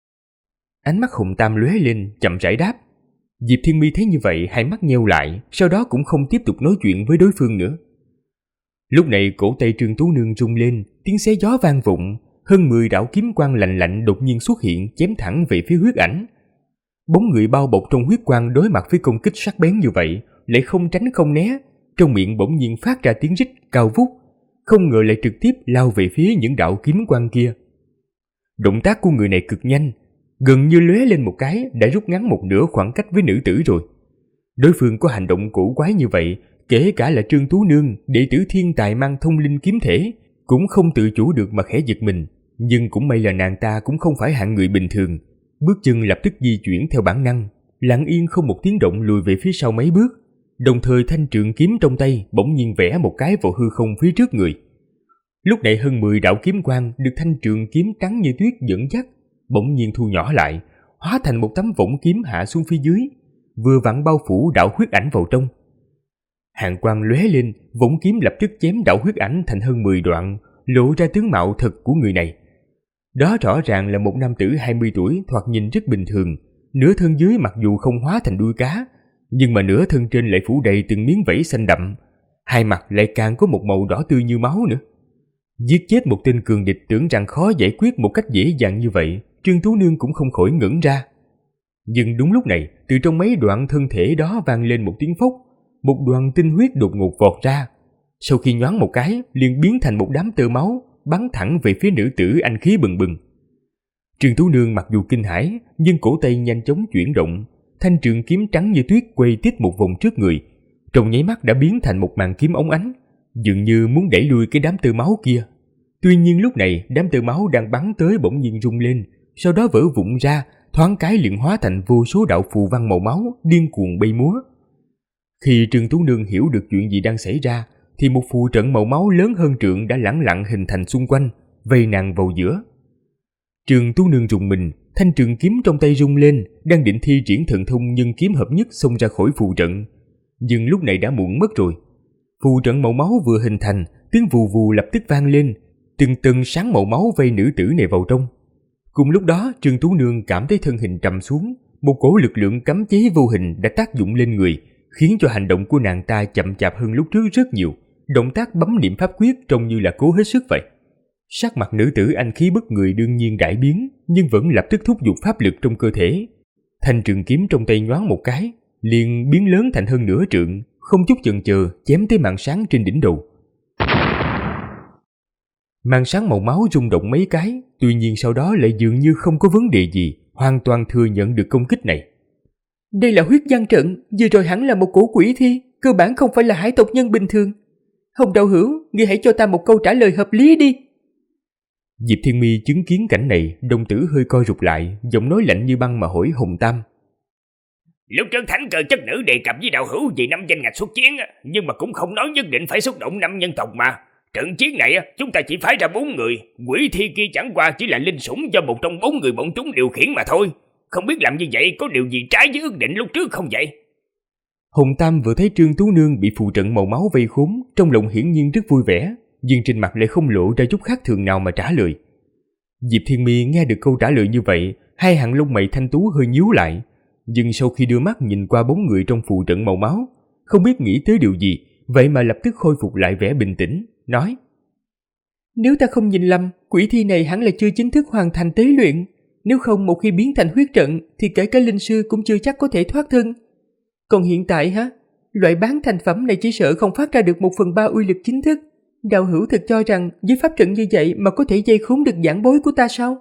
Ánh mắt Hồng Tam lóe lên, chậm rãi đáp. Diệp Thiên Mi thấy như vậy, hai mắt nheo lại, sau đó cũng không tiếp tục nói chuyện với đối phương nữa. Lúc này cổ tay Trương Tú Nương rung lên, tiếng xé gió vang vọng, hơn 10 đạo kiếm quang lạnh lạnh đột nhiên xuất hiện, chém thẳng về phía huyết ảnh. Bóng người bao bọc trong huyết quang đối mặt với công kích sắc bén như vậy, lại không tránh không né, trong miệng bỗng nhiên phát ra tiếng rít cao vút, không ngờ lại trực tiếp lao về phía những đạo kiếm quang kia. Động tác của người này cực nhanh, gần như lóe lên một cái đã rút ngắn một nửa khoảng cách với nữ tử rồi. Đối phương có hành động cổ quái như vậy, kể cả là Trương Tú Nương, đệ tử thiên tài mang thông linh kiếm thể, cũng không tự chủ được mà khẽ giật mình. Nhưng cũng may là nàng ta cũng không phải hạng người bình thường, bước chân lập tức di chuyển theo bản năng, lặng yên không một tiếng động lùi về phía sau mấy bước, đồng thời thanh trượng kiếm trong tay bỗng nhiên vẽ một cái vào hư không phía trước người. Lúc này hơn 10 đạo kiếm quang được thanh trượng kiếm trắng như tuyết dẫn dắt, bỗng nhiên thu nhỏ lại, hóa thành một tấm võng kiếm hạ xuống phía dưới, vừa vặn bao phủ đạo huyết ảnh vào trong. Hàn quang lóe lên, võng kiếm lập tức chém đạo huyết ảnh thành hơn 10 đoạn, lộ ra tướng mạo thật của người này. Đó rõ ràng là một nam tử 20 tuổi, thoạt nhìn rất bình thường, nửa thân dưới mặc dù không hóa thành đuôi cá, nhưng mà nửa thân trên lại phủ đầy từng miếng vảy xanh đậm, hai mặt lại càng có một màu đỏ tươi như máu nữa. Giết chết một tên cường địch tưởng rằng khó giải quyết một cách dễ dàng như vậy, Trương Tú Nương cũng không khỏi ngẩn ra. Nhưng đúng lúc này, từ trong mấy đoạn thân thể đó vang lên một tiếng phốc, một đoàn tinh huyết đột ngột vọt ra. Sau khi nhoáng một cái, liền biến thành một đám tơ máu, bắn thẳng về phía nữ tử anh khí bừng bừng. Trương Tú Nương mặc dù kinh hãi, nhưng cổ tay nhanh chóng chuyển động, thanh trường kiếm trắng như tuyết quay tít một vòng trước người, trong nháy mắt đã biến thành một màn kiếm óng ánh, dường như muốn đẩy lui cái đám tơ máu kia. Tuy nhiên lúc này, đám tơ máu đang bắn tới bỗng nhiên rung lên, sau đó vỡ vụn ra, thoáng cái liền hóa thành vô số đạo phù văn màu máu điên cuồng bay múa. Khi Trương Tú Nương hiểu được chuyện gì đang xảy ra, thì một phù trận màu máu lớn hơn trượng đã lẳng lặng hình thành xung quanh, vây nàng vào giữa. Trương Tú Nương rùng mình, thanh trường kiếm trong tay rung lên, đang định thi triển thần thông nhân kiếm hợp nhất xông ra khỏi phù trận. Nhưng lúc này đã muộn mất rồi. Phù trận màu máu vừa hình thành, tiếng vù vù lập tức vang lên, từng tầng sáng màu máu vây nữ tử này vào trong. Cùng lúc đó, Trương Tú Nương cảm thấy thân hình trầm xuống, một cổ lực lượng cấm chế vô hình đã tác dụng lên người, khiến cho hành động của nàng ta chậm chạp hơn lúc trước rất nhiều. Động tác bấm niệm pháp quyết trông như là cố hết sức vậy. Sắc mặt nữ tử anh khí bức người đương nhiên đại biến, nhưng vẫn lập tức thúc giục pháp lực trong cơ thể. Thanh trường kiếm trong tay nhoáng một cái, liền biến lớn thành hơn nửa trượng, không chút chần chờ chém tới màn sáng trên đỉnh đầu. Màn sáng màu máu rung động mấy cái, tuy nhiên sau đó lại dường như không có vấn đề gì, hoàn toàn thừa nhận được công kích này. Đây là huyết văn trận, vừa rồi hẳn là một cổ quỷ thi, cơ bản không phải là hải tộc nhân bình thường. Hồng đạo hữu, ngươi hãy cho ta một câu trả lời hợp lý đi. Diệp Thiên Mi chứng kiến cảnh này, đồng tử hơi co rụt lại, giọng nói lạnh như băng mà hỏi Hồng Tam. Lúc trước thánh cơ chất nữ đề cập với đạo hữu vì 5 danh ngạch xuất chiến, nhưng mà cũng không nói nhất định phải xúc động 5 nhân tộc mà. Trận chiến này chúng ta chỉ phái ra 4 người, quỷ thi kia chẳng qua chỉ là linh sủng do một trong 4 người bọn chúng điều khiển mà thôi. Không biết làm như vậy có điều gì trái với ước định lúc trước không vậy? Hồng Tam vừa thấy Trương Tú Nương bị phù trận màu máu vây khốn, trong lòng hiển nhiên rất vui vẻ, nhưng trên mặt lại không lộ ra chút khác thường nào mà trả lời. Diệp Thiên Mi nghe được câu trả lời như vậy, hai hàng lông mày thanh tú hơi nhíu lại, nhưng sau khi đưa mắt nhìn qua 4 người trong phù trận màu máu, không biết nghĩ tới điều gì, vậy mà lập tức khôi phục lại vẻ bình tĩnh, nói: Nếu ta không nhìn lầm, quỷ thi này hẳn là chưa chính thức hoàn thành tế luyện, nếu không một khi biến thành huyết trận thì kể cả linh sư cũng chưa chắc có thể thoát thân. Còn hiện tại loại bán thành phẩm này chỉ sợ không phát ra được 1/3 uy lực chính thức. Đạo hữu thực cho rằng với pháp trận như vậy mà có thể dây khốn được giảng bối của ta sao?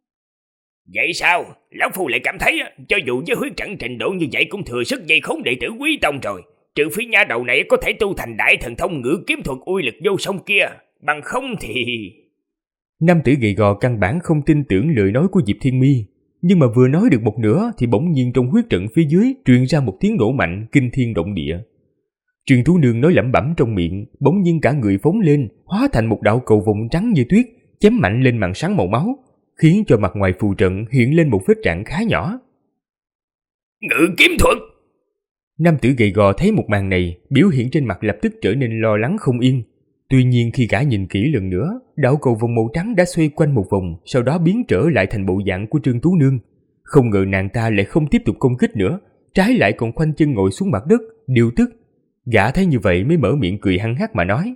Vậy sao? Lão Phu lại cảm thấy cho dù với huyết trận trình độ như vậy cũng thừa sức dây khốn đệ tử Quý Tông rồi. Trừ phi nha đầu này có thể tu thành đại thần thông ngự kiếm thuật uy lực vô song kia, bằng không thì... Nam tử gầy gò căn bản không tin tưởng lời nói của Diệp Thiên Mi, nhưng mà vừa nói được một nửa thì bỗng nhiên trong huyết trận phía dưới truyền ra một tiếng nổ mạnh kinh thiên động địa. Trương Tú Nương nói lẩm bẩm trong miệng, bỗng nhiên cả người phóng lên, hóa thành một đạo cầu vồng trắng như tuyết, chém mạnh lên màn sáng màu máu, khiến cho mặt ngoài phù trận hiện lên một vết rạn khá nhỏ. Ngự kiếm thuật! Nam tử gầy gò thấy một màn này, biểu hiện trên mặt lập tức trở nên lo lắng không yên. Tuy nhiên khi gã nhìn kỹ lần nữa, đạo cầu vồng màu trắng đã xoay quanh một vòng, sau đó biến trở lại thành bộ dạng của Trương Tú Nương. Không ngờ nàng ta lại không tiếp tục công kích nữa, trái lại còn khoanh chân ngồi xuống mặt đất, điều tức. Gã thấy như vậy mới mở miệng cười hăng hắc mà nói: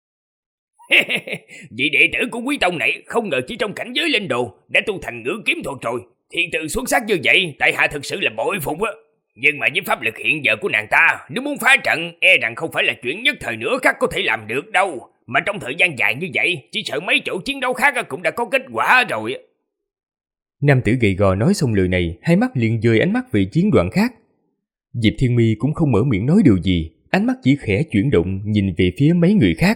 Vị đệ tử của Quý Tông này không ngờ chỉ trong cảnh giới linh đồ đã tu thành ngự kiếm thuật rồi. Thiên tư xuất sắc như vậy, tại hạ thực sự là bội phục á. Nhưng mà với pháp lực hiện giờ của nàng ta, nếu muốn phá trận, e rằng không phải là chuyện nhất thời nửa khắc có thể làm được đâu. Mà trong thời gian dài như vậy, chỉ sợ mấy chỗ chiến đấu khác cũng đã có kết quả rồi. Nam tử gầy gò nói xong lời này, hai mắt liền dời ánh mắt về chiến đoạn khác. Diệp Thiên Mi cũng không mở miệng nói điều gì, ánh mắt chỉ khẽ chuyển động nhìn về phía mấy người khác.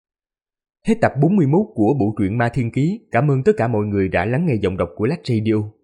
Hết tập 41 của bộ truyện Ma Thiên Ký. Cảm ơn tất cả mọi người đã lắng nghe giọng đọc của Lách Radio.